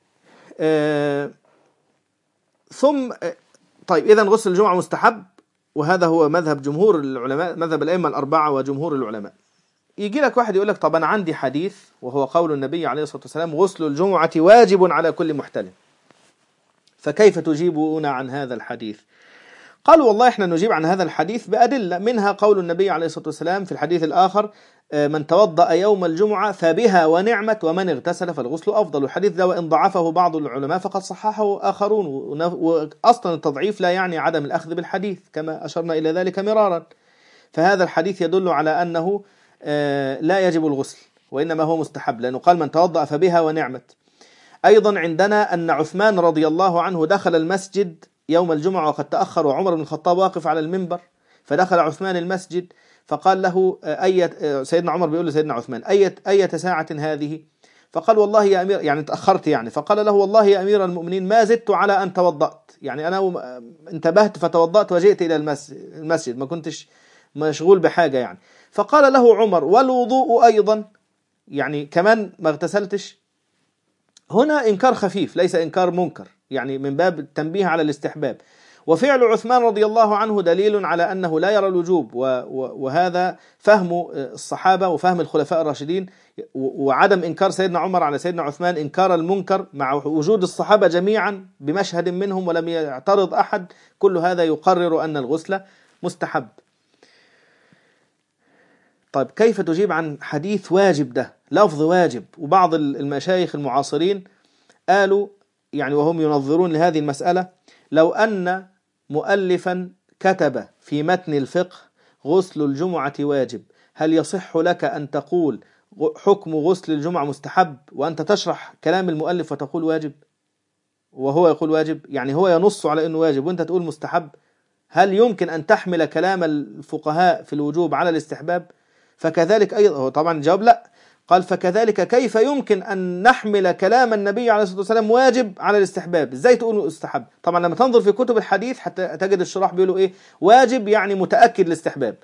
آه ثم آه طيب إذا غسل الجمعة مستحب وهذا هو مذهب جمهور العلماء، مذهب الأئمة الأربعة وجمهور العلماء. يجي لك واحد يقول لك طب أنا عندي حديث وهو قول النبي عليه الصلاة والسلام غسل الجمعة واجب على كل محتلم، فكيف تجيبون عن هذا الحديث؟ قالوا والله احنا نجيب عن هذا الحديث بأدلة، منها قول النبي عليه الصلاة والسلام في الحديث الآخر من توضأ يوم الجمعة فبها ونعمت ومن اغتسل فالغسل أفضل. الحديث ده وإن ضعفه بعض العلماء فقد صححه آخرون، وأصلا التضعيف لا يعني عدم الأخذ بالحديث كما أشرنا إلى ذلك مرارا. فهذا الحديث يدل على أنه لا يجب الغسل وإنما هو مستحب، لأنه قال من توضأ فبها ونعمت. أيضا عندنا أن عثمان رضي الله عنه دخل المسجد يوم الجمعة وقد تأخر وعمر بن الخطاب واقف على المنبر، فدخل عثمان المسجد فقال له أية، سيدنا عمر بيقول لسيدنا عثمان أية, أية ساعة هذه؟ فقال والله يا أمير، يعني تأخرت يعني. فقال له والله يا أمير المؤمنين ما زدت على أن توضأت، يعني أنا انتبهت فتوضأت وجئت إلى المسجد، ما كنتش مشغول بحاجة يعني. فقال له عمر والوضوء أيضا، يعني كمان ما اغتسلتش؟ هنا إنكار خفيف ليس إنكار منكر، يعني من باب التنبيه على الاستحباب. وفعل عثمان رضي الله عنه دليل على أنه لا يرى الوجوب، وهذا فهم الصحابة وفهم الخلفاء الراشدين، وعدم إنكار سيدنا عمر على سيدنا عثمان إنكار المنكر مع وجود الصحابة جميعا بمشهد منهم ولم يعترض أحد، كل هذا يقرر أن الغسل مستحب. طيب كيف تجيب عن حديث واجب ده، لفظ واجب؟ وبعض المشايخ المعاصرين قالوا يعني وهم ينظرون لهذه المسألة لو أن مؤلفا كتب في متن الفقه غسل الجمعة واجب، هل يصح لك أن تقول حكم غسل الجمعة مستحب وأنت تشرح كلام المؤلف وتقول واجب وهو يقول واجب؟ يعني هو ينص على أنه واجب وأنت تقول مستحب. هل يمكن أن تحمل كلام الفقهاء في الوجوب على الاستحباب؟ فكذلك أيضا هو طبعا الجواب لا. قال فكذلك كيف يمكن أن نحمل كلام النبي عليه الصلاة والسلام واجب على الاستحباب؟ إزاي تقول استحب؟ طبعا لما تنظر في كتب الحديث حتى تجد الشراح بيقولوا إيه؟ واجب يعني متأكد الاستحباب.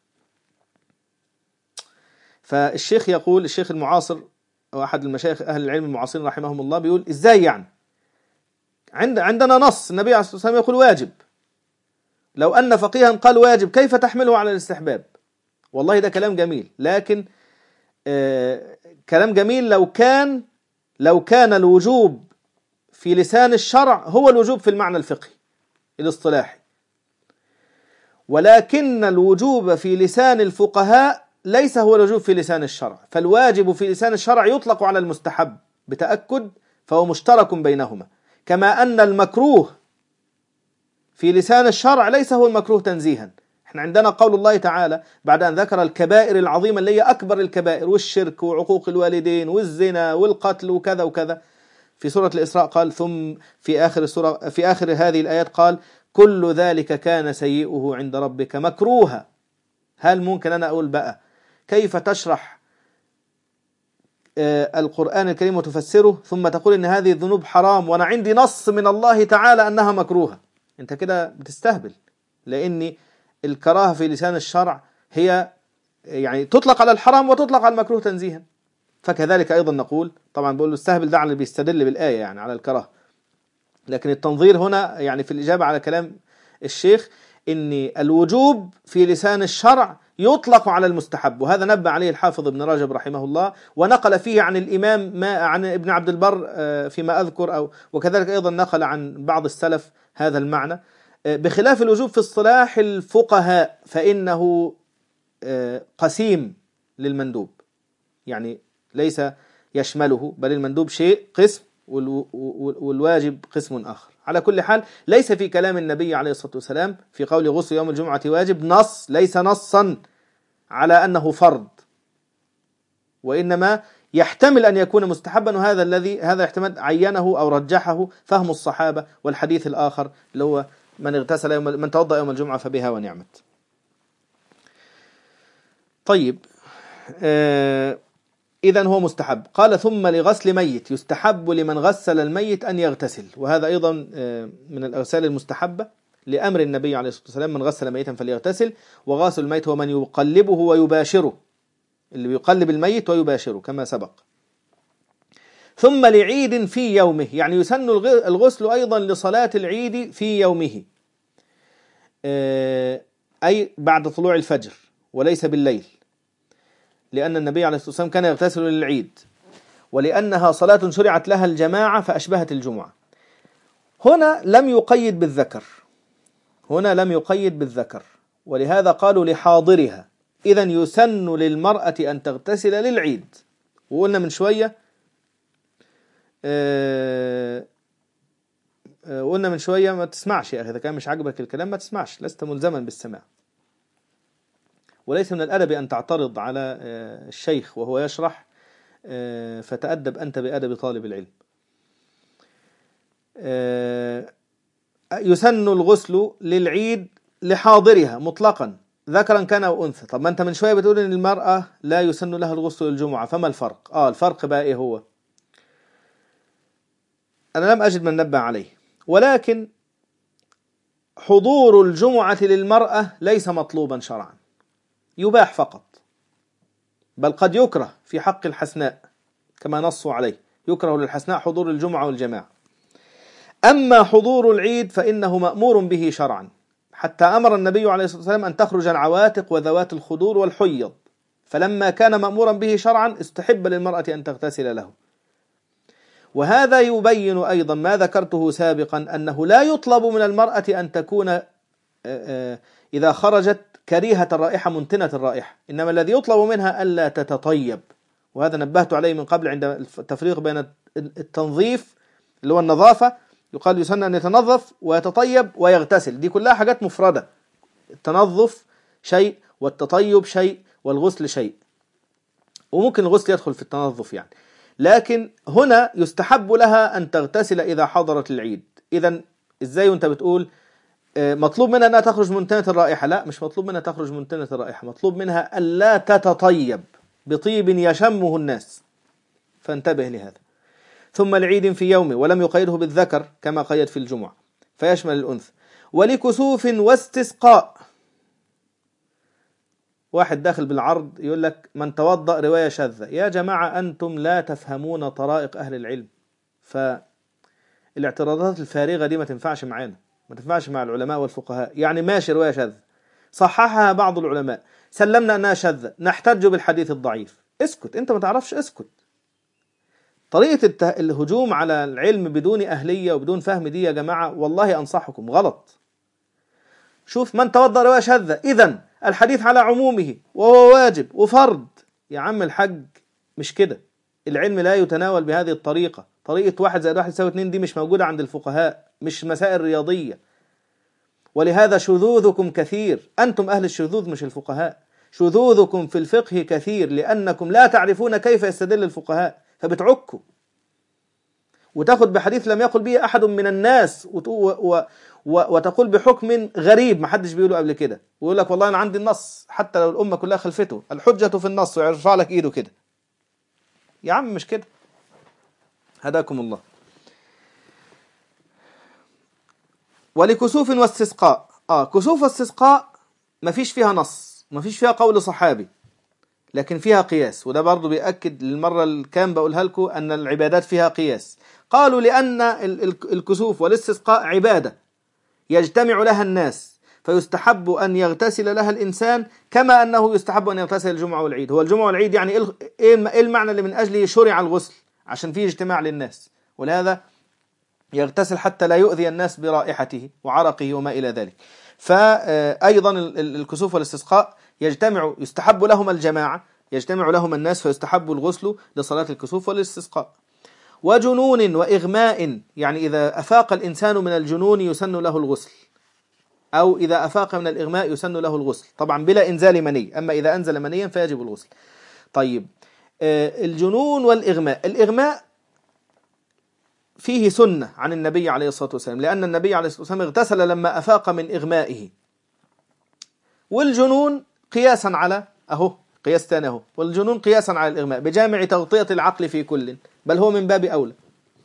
فالشيخ يقول، الشيخ المعاصر أو أحد المشايخ أهل العلم المعاصرين رحمهم الله بيقول إزاي يعني؟ عند عندنا نص النبي عليه الصلاة والسلام يقول واجب، لو أن فقيها قال واجب كيف تحمله على الاستحباب؟ والله ده كلام جميل، لكن آه كلام جميل لو كان لو كان الوجوب في لسان الشرع هو الوجوب في المعنى الفقهي الاصطلاحي، ولكن الوجوب في لسان الفقهاء ليس هو الوجوب في لسان الشرع. فالواجب في لسان الشرع يطلق على المستحب بتأكد، فهو مشترك بينهما، كما أن المكروه في لسان الشرع ليس هو المكروه تنزيها. احنا عندنا قول الله تعالى بعد أن ذكر الكبائر العظيمة اللي هي أكبر الكبائر والشرك وعقوق الوالدين والزنا والقتل وكذا وكذا، في سورة الإسراء قال ثم في آخر السورة في آخر هذه الآيات قال كل ذلك كان سيئه عند ربك مكروها. هل ممكن أنا أقول بقى كيف تشرح آه القرآن الكريم وتفسره ثم تقول إن هذه الذنوب حرام وأنا عندي نص من الله تعالى أنها مكروهة؟ أنت كده بتستهبل، لأن الكراهة في لسان الشرع هي يعني تطلق على الحرام وتطلق على المكروه تنزيها. فكذلك أيضا نقول، طبعا بقول له استهبل ده على اللي بيستدل بالآية يعني على الكراهة، لكن التنظير هنا يعني في الإجابة على كلام الشيخ إن الوجوب في لسان الشرع يطلق على المستحب، وهذا نبه عليه الحافظ ابن رجب رحمه الله، ونقل فيه عن الإمام ما عن ابن عبد البر فيما أذكر، أو وكذلك أيضا نقل عن بعض السلف هذا المعنى، بخلاف الوجوب في اصطلاح الفقهاء فإنه قسيم للمندوب، يعني ليس يشمله، بل المندوب شيء قسم والواجب قسم آخر. على كل حال ليس في كلام النبي عليه الصلاة والسلام في قول غسل يوم الجمعة واجب نص، ليس نصا على أنه فرض، وإنما يحتمل أن يكون مستحبا، وهذا الذي هذا احتمال عينه أو رجحه فهم الصحابة والحديث الآخر اللي هو من اغتسل يوم من توضأ يوم الجمعة فبها ونعمت. طيب آه إذن هو مستحب. قال ثم لغسل ميت يستحب لمن غسل الميت أن يغتسل، وهذا أيضا من الأغسال المستحبة لأمر النبي عليه الصلاة والسلام من غسل ميتا فليغتسل. وغاسل الميت هو من يقلبه ويباشره، اللي بيقلب الميت ويباشره كما سبق. ثم لعيد في يومه، يعني يسن الغسل أيضا لصلاة العيد في يومه. أي بعد طلوع الفجر وليس بالليل، لأن النبي عليه الصلاة والسلام كان يغتسل للعيد، ولأنها صلاة شرعت لها الجماعة فأشبهت الجمعة. هنا لم يقيد بالذكر، هنا لم يقيد بالذكر، ولهذا قالوا لحاضرها. إذن يسن للمرأة أن تغتسل للعيد. وقلنا من شوية أه قلنا من شوية ما تسمعش يا أخي، إذا كان مش عاجبك الكلام ما تسمعش، لست ملزما بالسماع. وليس من الأدب أن تعترض على الشيخ وهو يشرح، فتأدب أنت بأدب طالب العلم. يسن الغسل للعيد لحاضرها مطلقا ذكرا كان أو أنثى. طب ما أنت من شوية بتقول إن المرأة لا يسن لها الغسل للجمعة، فما الفرق؟ آه الفرق بقى إيه هو؟ أنا لم أجد من نبه عليه، ولكن حضور الجمعة للمرأة ليس مطلوبا شرعا، يباح فقط، بل قد يكره في حق الحسناء كما نصوا عليه، يكره للحسناء حضور الجمعة والجماعة. أما حضور العيد فإنه مأمور به شرعا، حتى أمر النبي عليه الصلاة والسلام أن تخرج العواتق وذوات الخدور والحيض، فلما كان مأمورا به شرعا استحب للمرأة أن تغتسل له. وهذا يبين أيضا ما ذكرته سابقا، أنه لا يطلب من المرأة أن تكون إذا خرجت كريهة الرائحة منتنة الرائحة، إنما الذي يطلب منها ألا تتطيب. وهذا نبهت عليه من قبل عند التفريق بين التنظيف اللي هو النظافة، يقال يسن أن يتنظف ويتطيب ويغتسل، دي كلها حاجات مفردة. التنظف شيء والتطيب شيء والغسل شيء، وممكن الغسل يدخل في التنظف يعني. لكن هنا يستحب لها أن تغتسل إذا حضرت العيد. إذن إزاي وانت بتقول مطلوب منها أنها تخرج منتنة الرائحة؟ لا، مش مطلوب منها تخرج منتنة الرائحة، مطلوب منها ألا تتطيب بطيب يشمه الناس، فانتبه لهذا. ثم العيد في يومه، ولم يقيده بالذكر كما قيد في الجمعة، فيشمل الأنثى. ولكسوف واستسقاء. واحد داخل بالعرض يقول لك من توضأ رواية شاذة. يا جماعة أنتم لا تفهمون طرائق أهل العلم، فالاعتراضات الفارغة دي ما تنفعش معانا، ما تنفعش مع العلماء والفقهاء. يعني ماشي رواية شاذة صححها بعض العلماء، سلمنا أنها شاذة، نحتج بالحديث الضعيف. اسكت، أنت ما تعرفش، اسكت. طريقة الهجوم على العلم بدون أهلية وبدون فهم دي يا جماعة والله أنصحكم غلط. شوف من توضأ رواية شاذة، إذن الحديث على عمومه وهو واجب وفرض. يا عم الحج مش كده، العلم لا يتناول بهذه الطريقة. طريقة واحد زائد واحد يساوي اتنين دي مش موجودة عند الفقهاء، مش مسائل رياضية. ولهذا شذوذكم كثير، أنتم أهل الشذوذ مش الفقهاء. شذوذكم في الفقه كثير لأنكم لا تعرفون كيف يستدل الفقهاء، فبتعكوا وتاخد بحديث لم يقل به أحد من الناس وتقول بحكم غريب ما حدش بيقوله قبل كده، ويقول لك والله أنا عندي النص حتى لو الأمة كلها خلفته، الحجة في النص، ويرفع لك إيده كده. يا عم مش كده، هداكم الله. ولكسوف واستسقاء. آه كسوف واستسقاء ما فيش فيها نص، ما فيش فيها قول صحابي، لكن فيها قياس. وده برضو بيأكد للمرة الكام بقولها لكم أن العبادات فيها قياس. قالوا لأن الكسوف والاستسقاء عبادة يجتمع لها الناس، فيستحب أن يغتسل لها الإنسان كما أنه يستحب أن يغتسل الجمعة والعيد. هو الجمعة والعيد يعني إيه المعنى اللي من أجله شرع الغسل؟ عشان فيه اجتماع للناس، ولهذا يغتسل حتى لا يؤذي الناس برائحته وعرقه وما إلى ذلك. فأيضا الكسوف والاستسقاء يجتمع، يستحب لهما الجماعة، يجتمع لهما الناس، فيستحب الغسل لصلاة الكسوف والاستسقاء. وجنون وإغماء، يعني إذا أفاق الإنسان من الجنون يسن له الغسل، أو إذا أفاق من الإغماء يسن له الغسل، طبعا بلا إنزال مني، أما إذا أنزل منيا فيجب الغسل. طيب الجنون والإغماء، الإغماء فيه سنة عن النبي عليه الصلاة والسلام، لأن النبي عليه الصلاة والسلام اغتسل لما أفاق من إغمائه. والجنون قياسا على أهو قياس تاني أهو، والجنون قياسا على الإغماء بجامع تغطية العقل في كل، بل هو من باب أولى.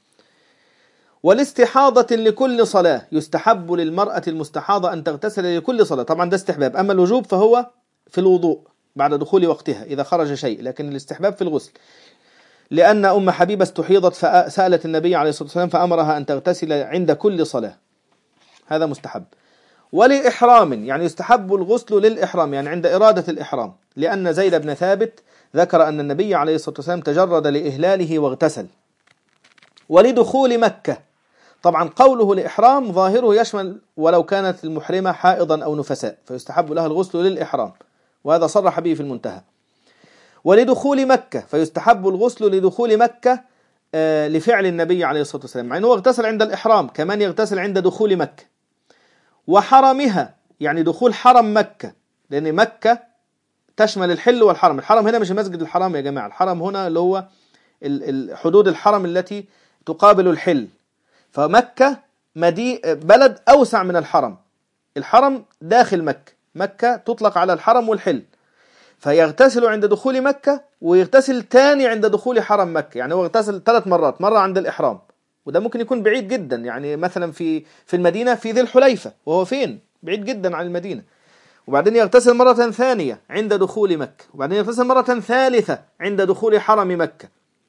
والاستحاضة لكل صلاة، يستحب للمرأة المستحاضة أن تغتسل لكل صلاة، طبعا ده استحباب، أما الوجوب فهو في الوضوء بعد دخول وقتها إذا خرج شيء، لكن الاستحباب في الغسل. لأن أم حبيبة استحيضت فسألت النبي عليه الصلاة والسلام فأمرها أن تغتسل عند كل صلاة، هذا مستحب. ولإحرام، يعني يستحب الغسل للإحرام، يعني عند إرادة الإحرام، لأن زيد بن ثابت ذكر أن النبي عليه الصلاة والسلام تجرد لإهلاله واغتسل. ولدخول مكة، طبعا قوله لإحرام ظاهره يشمل ولو كانت المحرمة حائضا أو نفساء فيستحب لها الغسل للإحرام، وهذا صرح به في المنتهى. ولدخول مكة، فيستحب الغسل لدخول مكة آه لفعل النبي عليه الصلاة والسلام، مع أنه اغتسل عند الإحرام كمان يغتسل عند دخول مكة. وحرمها، يعني دخول حرم مكة، لأن مكة تشمل الحل والحرم. الحرم هنا مش المسجد الحرام يا جماعة، الحرم هنا اللي هو حدود الحرم التي تقابل الحل. فمكة مدي بلد أوسع من الحرم، الحرم داخل مكة، مكة تطلق على الحرم والحل. فيغتسل عند دخول مكة ويغتسل تاني عند دخول حرم مكة، يعني هو يغتسل ثلاث مرات، مرة عند الإحرام، وده ممكن يكون بعيد جدا، يعني مثلا في في المدينة في ذي الحليفة، وهو فين؟ بعيد جدا عن المدينة. وبعدين يغتسل مرة ثانية عند دخول مكة، وبعدين يغتسل مرة ثالثة عند دخول حرم مكة،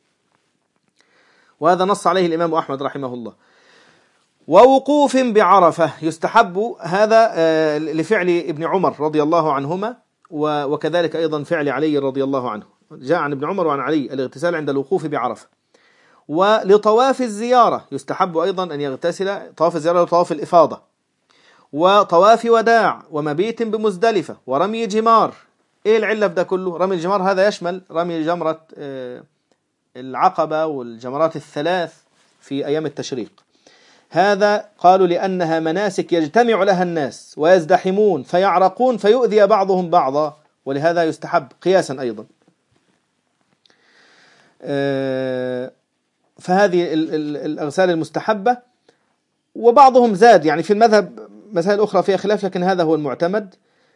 وهذا نص عليه الإمام أحمد رحمه الله. ووقوف بعرفة، يستحب هذا لفعل ابن عمر رضي الله عنهما، وكذلك أيضا فعل علي رضي الله عنه، جاء عن ابن عمر وعن علي الاغتسال عند الوقوف بعرفة. ولطواف الزيارة يستحب أيضا أن يغتسل، طواف الزيارة طواف الإفاضة، وطواف وداع، ومبيت بمزدلفة، ورمي جمار. إيه العلة في ده كله؟ رمي الجمار هذا يشمل رمي جمرة العقبة والجمرات الثلاث في أيام التشريق. هذا قالوا لأنها مناسك يجتمع لها الناس ويزدحمون فيعرقون فيؤذي بعضهم بعضا، ولهذا يستحب قياسا أيضا. فهذه الأغسال المستحبة. وبعضهم زاد، يعني في المذهب مسائل أخرى فيها خلاف، لكن هذا هو المعتمد.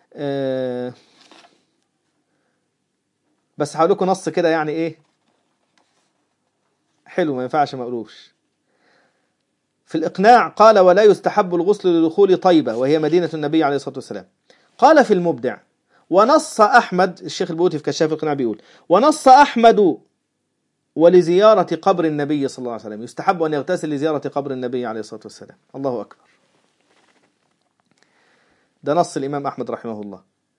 بس هقول لكم نص كده يعني إيه حلو، ما ينفعش ما أقولوش. في الإقناع قال: ولا يستحب الغسل لدخول طيبة وهي مدينة النبي عليه الصلاة والسلام. قال في المبدع: ونص أحمد، الشيخ البوتي في كشاف الإقناع بيقول: ونص أحمد ولزيارة قبر النبي صلى الله عليه وسلم، يستحب أن يغتسل لزيارة قبر النبي عليه الصلاة والسلام. الله أكبر، ده نص الإمام أحمد رحمه الله.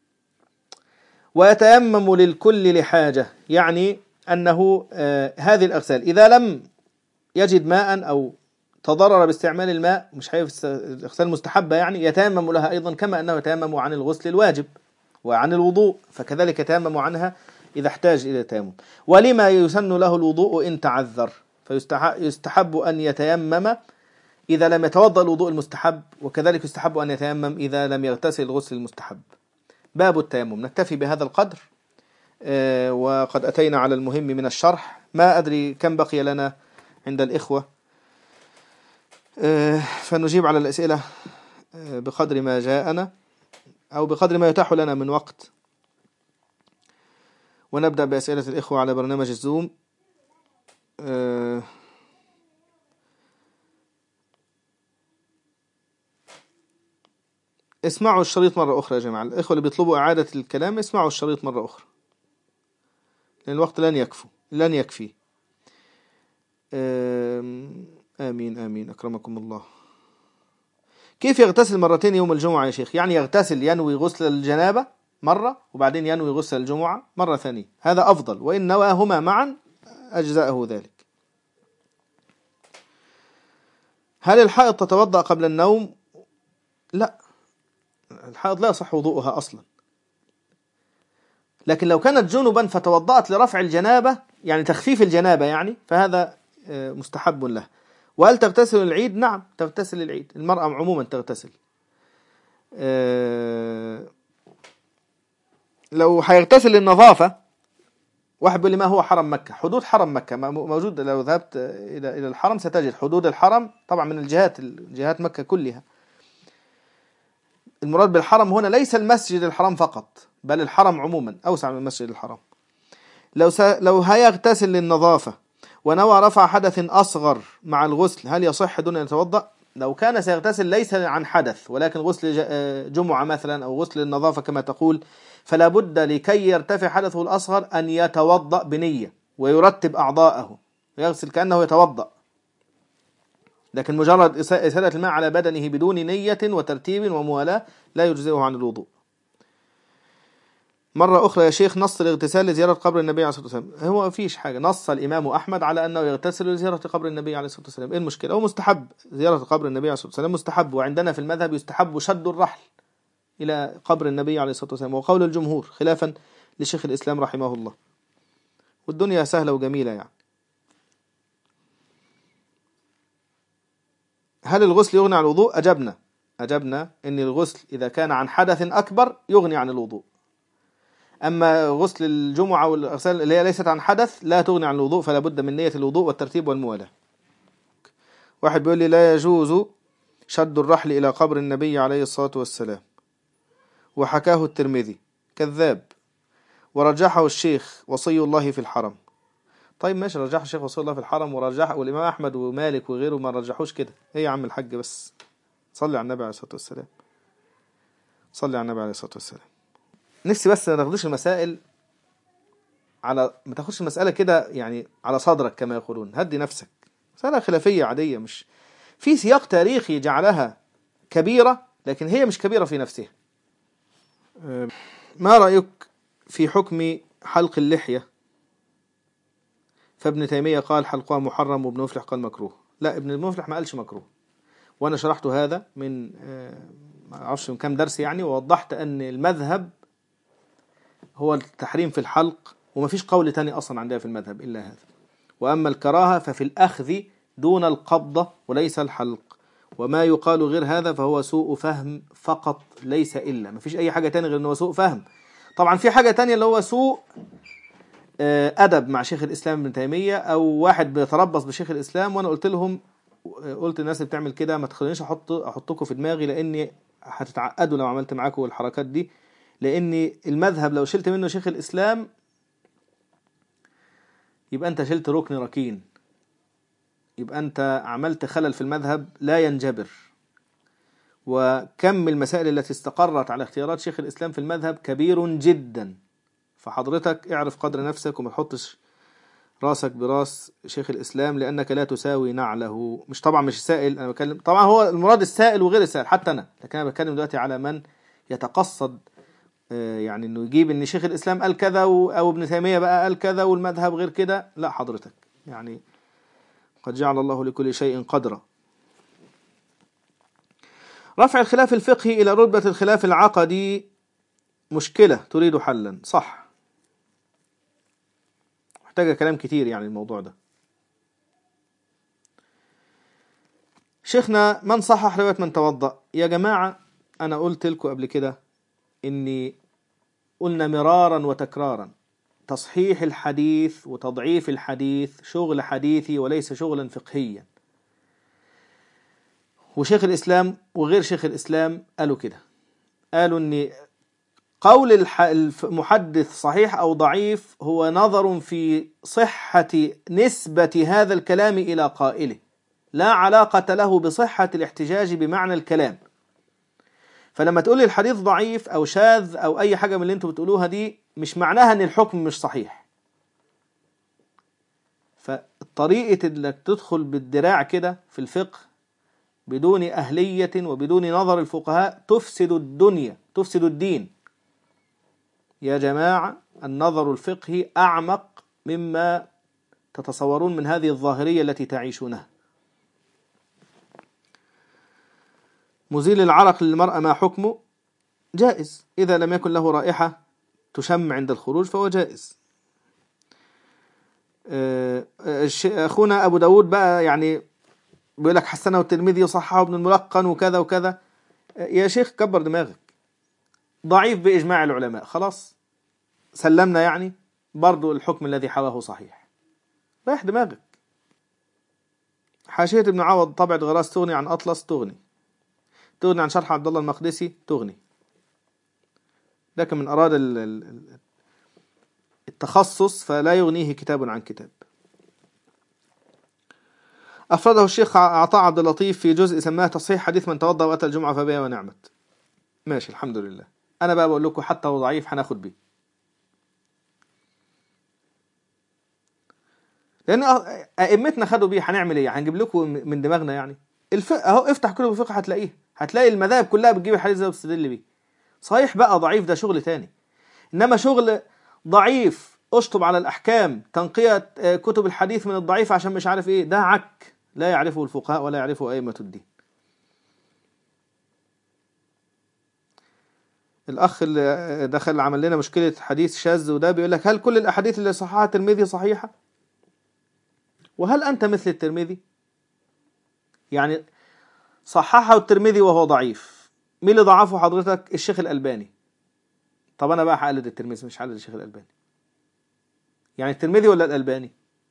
ويتيمم للكل لحاجة، يعني أنه آه هذه الأغسال إذا لم يجد ماء أو تضرر باستعمال الماء، مش حيث الأغسال المستحبة، يعني يتيمم لها أيضا، كما أنه يتيمم عن الغسل الواجب وعن الوضوء، فكذلك يتيمم عنها إذا احتاج إلى التيمم. ولما يسن له الوضوء إن تعذر، فيستحب أن يتيمم إذا لم يتوضأ الوضوء المستحب، وكذلك يستحب أن يتيمم إذا لم يغتسل الغسل المستحب. باب التيمم. نكتفي بهذا القدر، آه وقد أتينا على المهم من الشرح. ما أدري كم بقي لنا عند الإخوة، آه فنجيب على الأسئلة آه بقدر ما جاءنا أو بقدر ما يتاح لنا من وقت. ونبدأ بأسئلة الإخوة على برنامج الزوم. أه اسمعوا الشريط مرة أخرى يا جماعة، الإخوة اللي بيطلبوا إعادة الكلام اسمعوا الشريط مرة أخرى، لأن الوقت لن يكفي لن يكفي. آمين آمين أكرمكم الله. كيف يغتسل مرتين يوم الجمعة يا شيخ؟ يعني يغتسل ينوي غسل الجنابة مرة وبعدين ينوي غسل الجمعة مرة ثانية، هذا أفضل، وإن نواهما معا أجزاءه ذلك. هل الحائض تتوضأ قبل النوم؟ لا، الحائض لا يصح وضوءها أصلا، لكن لو كانت جنبا فتوضأت لرفع الجنابة، يعني تخفيف الجنابة يعني، فهذا مستحب له. وهل تغتسل العيد؟ نعم تغتسل العيد، المرأة عموما تغتسل. لو هيغتسل للنظافة، واحد بيقول لي ما هو حرم مكة؟ حدود حرم مكة موجود، لو ذهبت إلى إلى الحرم ستجد حدود الحرم طبعا من الجهات الجهات مكة كلها. المراد بالحرم هنا ليس المسجد الحرام فقط، بل الحرم عموما أوسع من المسجد الحرام. لو س... لو هيغتسل للنظافة ونوى رفع حدث أصغر مع الغسل، هل يصح دون أن يتوضأ؟ لو كان سيغتسل ليس عن حدث ولكن غسل جمعة مثلا أو غسل النظافة كما تقول، فلا بد لكي يرتفع حدثه الأصغر أن يتوضأ بنية ويرتب أعضاءه ويغسل كأنه يتوضأ. لكن مجرد إسالة الماء على بدنه بدون نية وترتيب وموالاة لا يجزئه عن الوضوء. مرة أخرى يا شيخ، نص الاغتسال لزيارة قبر النبي عليه الصلاة والسلام. هو ما فيش حاجة، نص الإمام أحمد على أنه يغتسل لزيارة قبر النبي عليه الصلاة والسلام. إيه المشكلة؟ هو مستحب زيارة قبر النبي عليه الصلاة والسلام، مستحب، وعندنا في المذهب يستحب شد الرحل إلى قبر النبي عليه الصلاة والسلام، وقول الجمهور خلافا لشيخ الإسلام رحمه الله. والدنيا سهلة وجميلة يعني. هل الغسل يغني عن الوضوء؟ أجبنا أجبنا أن الغسل إذا كان عن حدث أكبر يغني عن الوضوء. أما غسل الجمعة والأغسال اللي هي ليست عن حدث لا تغني عن الوضوء، فلا بد من نية الوضوء والترتيب والموالاة. واحد بيقول لي لا يجوز شد الرحل إلى قبر النبي عليه الصلاة والسلام، وحكاه الترمذي، كذاب، ورجحه الشيخ وصي الله في الحرم. طيب ماشي، رجحه الشيخ وصي الله في الحرم ورجحه والإمام أحمد ومالك وغيره ما رجحوش كده. إيه يا عم الحاج، بس صلي على النبي عليه الصلاة والسلام، صلي على النبي عليه الصلاة والسلام. نفسي بس ما تاخدوش المسائل على ما تاخدش المسألة كده يعني على صدرك كما يقولون، هدي نفسك. مسألة خلافية عادية، مش في سياق تاريخي جعلها كبيرة، لكن هي مش كبيرة في نفسها. ما رأيك في حكم حلق اللحية؟ فابن تيمية قال حلقها محرم، وابن مفلح قال مكروه. لا، ابن مفلح ما قالش مكروه، وأنا شرحت هذا من ما أعرفش من كام درس يعني، ووضحت أن المذهب هو التحريم في الحلق، وما فيش قول تاني أصلا عندها في المذهب إلا هذا. وأما الكراهة ففي الأخذ دون القبضة وليس الحلق، وما يقال غير هذا فهو سوء فهم فقط ليس إلا. ما فيش أي حاجة تانية غير أنه سوء فهم. طبعا في حاجة تانية اللي هو سوء أدب مع شيخ الإسلام ابن تيمية، أو واحد بيتربص بشيخ الإسلام، وأنا قلت لهم، قلت الناس اللي بتعمل كده ما تخلينيش أحط أحطكم في دماغي، لأني هتتعقدوا لو عملت معاكم الحركات دي. لأن المذهب لو شلت منه شيخ الإسلام يبقى أنت شلت ركن ركين، يبقى أنت عملت خلل في المذهب لا ينجبر. وكم المسائل التي استقرت على اختيارات شيخ الإسلام في المذهب كبير جدا. فحضرتك اعرف قدر نفسك وما تحطش راسك براس شيخ الإسلام، لأنك لا تساوي نعله. مش طبعا مش السائل أنا بكلم، طبعا هو المراد السائل وغير السائل حتى أنا، لكن أنا بتكلم دلوقتي على من يتقصد يعني انه يجيب ان شيخ الاسلام قال كذا او ابن تيمية بقى قال كذا والمذهب غير كده. لا حضرتك، يعني قد جعل الله لكل شيء قدرا. رفع الخلاف الفقهي الى رتبة الخلاف العقدي مشكلة تريد حلا. صح، محتاجة كلام كتير يعني الموضوع ده. شيخنا من صحح رواية من توضأ؟ يا جماعة انا قلت لكم قبل كده اني قلنا مرارا وتكرارا تصحيح الحديث وتضعيف الحديث شغل حديثي وليس شغلا فقهيا. وشيخ الإسلام وغير شيخ الإسلام قالوا كده، قالوا أن قول المحدث صحيح أو ضعيف هو نظر في صحة نسبة هذا الكلام إلى قائله، لا علاقة له بصحة الاحتجاج بمعنى الكلام. فلما تقول لي الحديث ضعيف أو شاذ أو أي حاجة من اللي انتوا بتقولوها دي مش معناها أن الحكم مش صحيح. فالطريقة انك تدخل بالدراع كده في الفقه بدون أهلية وبدون نظر الفقهاء تفسد الدنيا، تفسد الدين. يا جماعة النظر الفقهي أعمق مما تتصورون من هذه الظاهرية التي تعيشونها. مزيل العرق للمرأة ما حكمه؟ جائز إذا لم يكن له رائحة تشم عند الخروج فهو جائز. أخونا أبو داود بقى يعني بيقول لك حسنه الترمذي وصححه ابن الملقن وكذا وكذا. يا شيخ كبر دماغك، ضعيف بإجماع العلماء، خلاص سلمنا يعني، برضو الحكم الذي حواه صحيح، ريح دماغك. حاشية ابن عوض طبعة غراس تغني عن أطلس؟ تغني. تغني عن شرح عبد الله المقدسي؟ تغني. لكن من أراد التخصص فلا يغنيه كتاب عن كتاب. أفرده الشيخ عطاء عبد اللطيف في جزء سماه تصحيح حديث من توضأ وأتى الجمعة فبها ونعمت. ماشي الحمد لله. أنا بقى بقول لكم حتى لو ضعيف هناخد بيه. لأن أئمتنا خدوا بيه، هنعمل إيه؟ هنجيب لكم من دماغنا يعني؟ الفقه أهو، افتح كتب الفقه هتلاقيه، هتلاقي المذاهب كلها بتجيب الحديث ده وتستدل بيه. صحيح بقى ضعيف ده شغل تاني، إنما شغل ضعيف أشطب على الأحكام، تنقية كتب الحديث من الضعيف عشان مش عارف إيه، ده عك لا يعرفه الفقهاء ولا يعرفه أئمة الدين. الأخ اللي دخل عمل لنا مشكلة حديث شاذ وده بيقول لك هل كل الأحاديث اللي صححها الترمذي صحيحة؟ وهل أنت مثل الترمذي؟ يعني صححه الترمذي وهو ضعيف، مين اللي ضعفه حضرتك؟ الشيخ الألباني. طب أنا بقى هقلد الترمذي مش هقلد الشيخ الألباني، يعني الترمذي ولا الألباني؟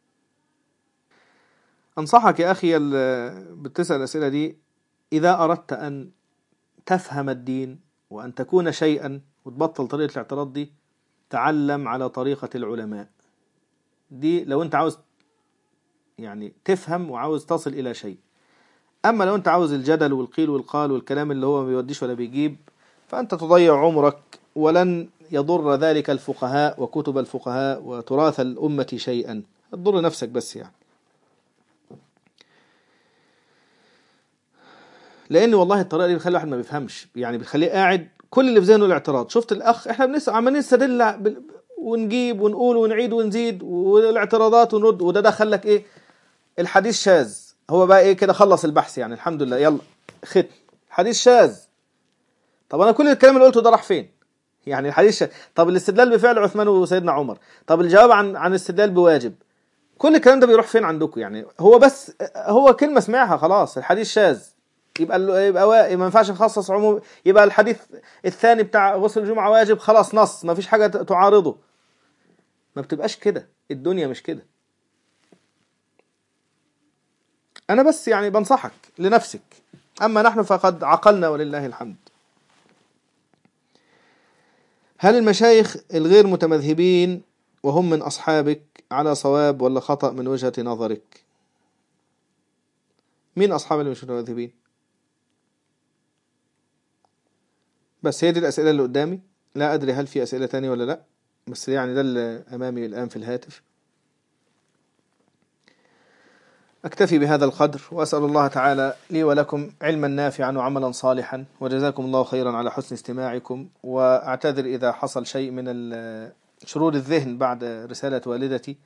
أنصحك يا أخي اللي بتسأل الأسئلة دي، إذا أردت أن تفهم الدين وأن تكون شيئا وتبطل طريقة الاعتراض دي، تعلم على طريقة العلماء دي لو أنت عاوز يعني تفهم وعاوز تصل إلى شيء. أما لو أنت عاوز الجدل والقيل والقال والكلام اللي هو ما بيوديش ولا بيجيب، فأنت تضيع عمرك ولن يضر ذلك الفقهاء وكتب الفقهاء وتراث الأمة شيئا، تضر نفسك بس يعني. لأن والله الطريقة دي بتخلي الواحد ما بيفهمش، يعني بتخليه قاعد كل اللي في ذهنه الاعتراض. شفت الأخ إحنا بنسأل عمالين نستدل ونجيب ونقول ونعيد ونزيد والاعتراضات ونرد، وده دخل لك إيه؟ الحديث شاذ. هو بقى إيه كده؟ خلص البحث يعني الحمد لله، يلا ختم حديث شاذ. طب أنا كل الكلام اللي قلته ده راح فين؟ يعني الحديث شاذ. طب الاستدلال بفعل عثمان وسيدنا عمر، طب الجواب عن عن الاستدلال بواجب، كل الكلام ده بيروح فين عندكم؟ يعني هو بس هو كلمة سمعها خلاص الحديث شاذ، يبقى يبقى وا... ما ينفعش نخصص عموم، يبقى الحديث الثاني بتاع غسل الجمعة واجب، خلاص نص ما فيش حاجة تعارضه. ما بتبقاش كده، الدنيا مش كده. أنا بس يعني بنصحك لنفسك، أما نحن فقد عقلنا ولله الحمد. هل المشايخ الغير متمذهبين وهم من أصحابك على صواب ولا خطأ من وجهة نظرك؟ مين أصحاب اللي مش متمذهبين؟ بس هي دي الأسئلة اللي قدامي، لا أدري هل في أسئلة تانية ولا لا، بس يعني ده اللي أمامي الآن في الهاتف. أكتفي بهذا القدر، وأسأل الله تعالى لي ولكم علما نافعا وعملا صالحا، وجزاكم الله خيرا على حسن استماعكم. وأعتذر إذا حصل شيء من شرور الذهن بعد رسالة والدتي.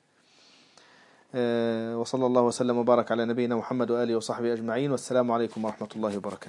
وصلى الله وسلم وبارك على نبينا محمد وآله وصحبه أجمعين، والسلام عليكم ورحمة الله وبركاته.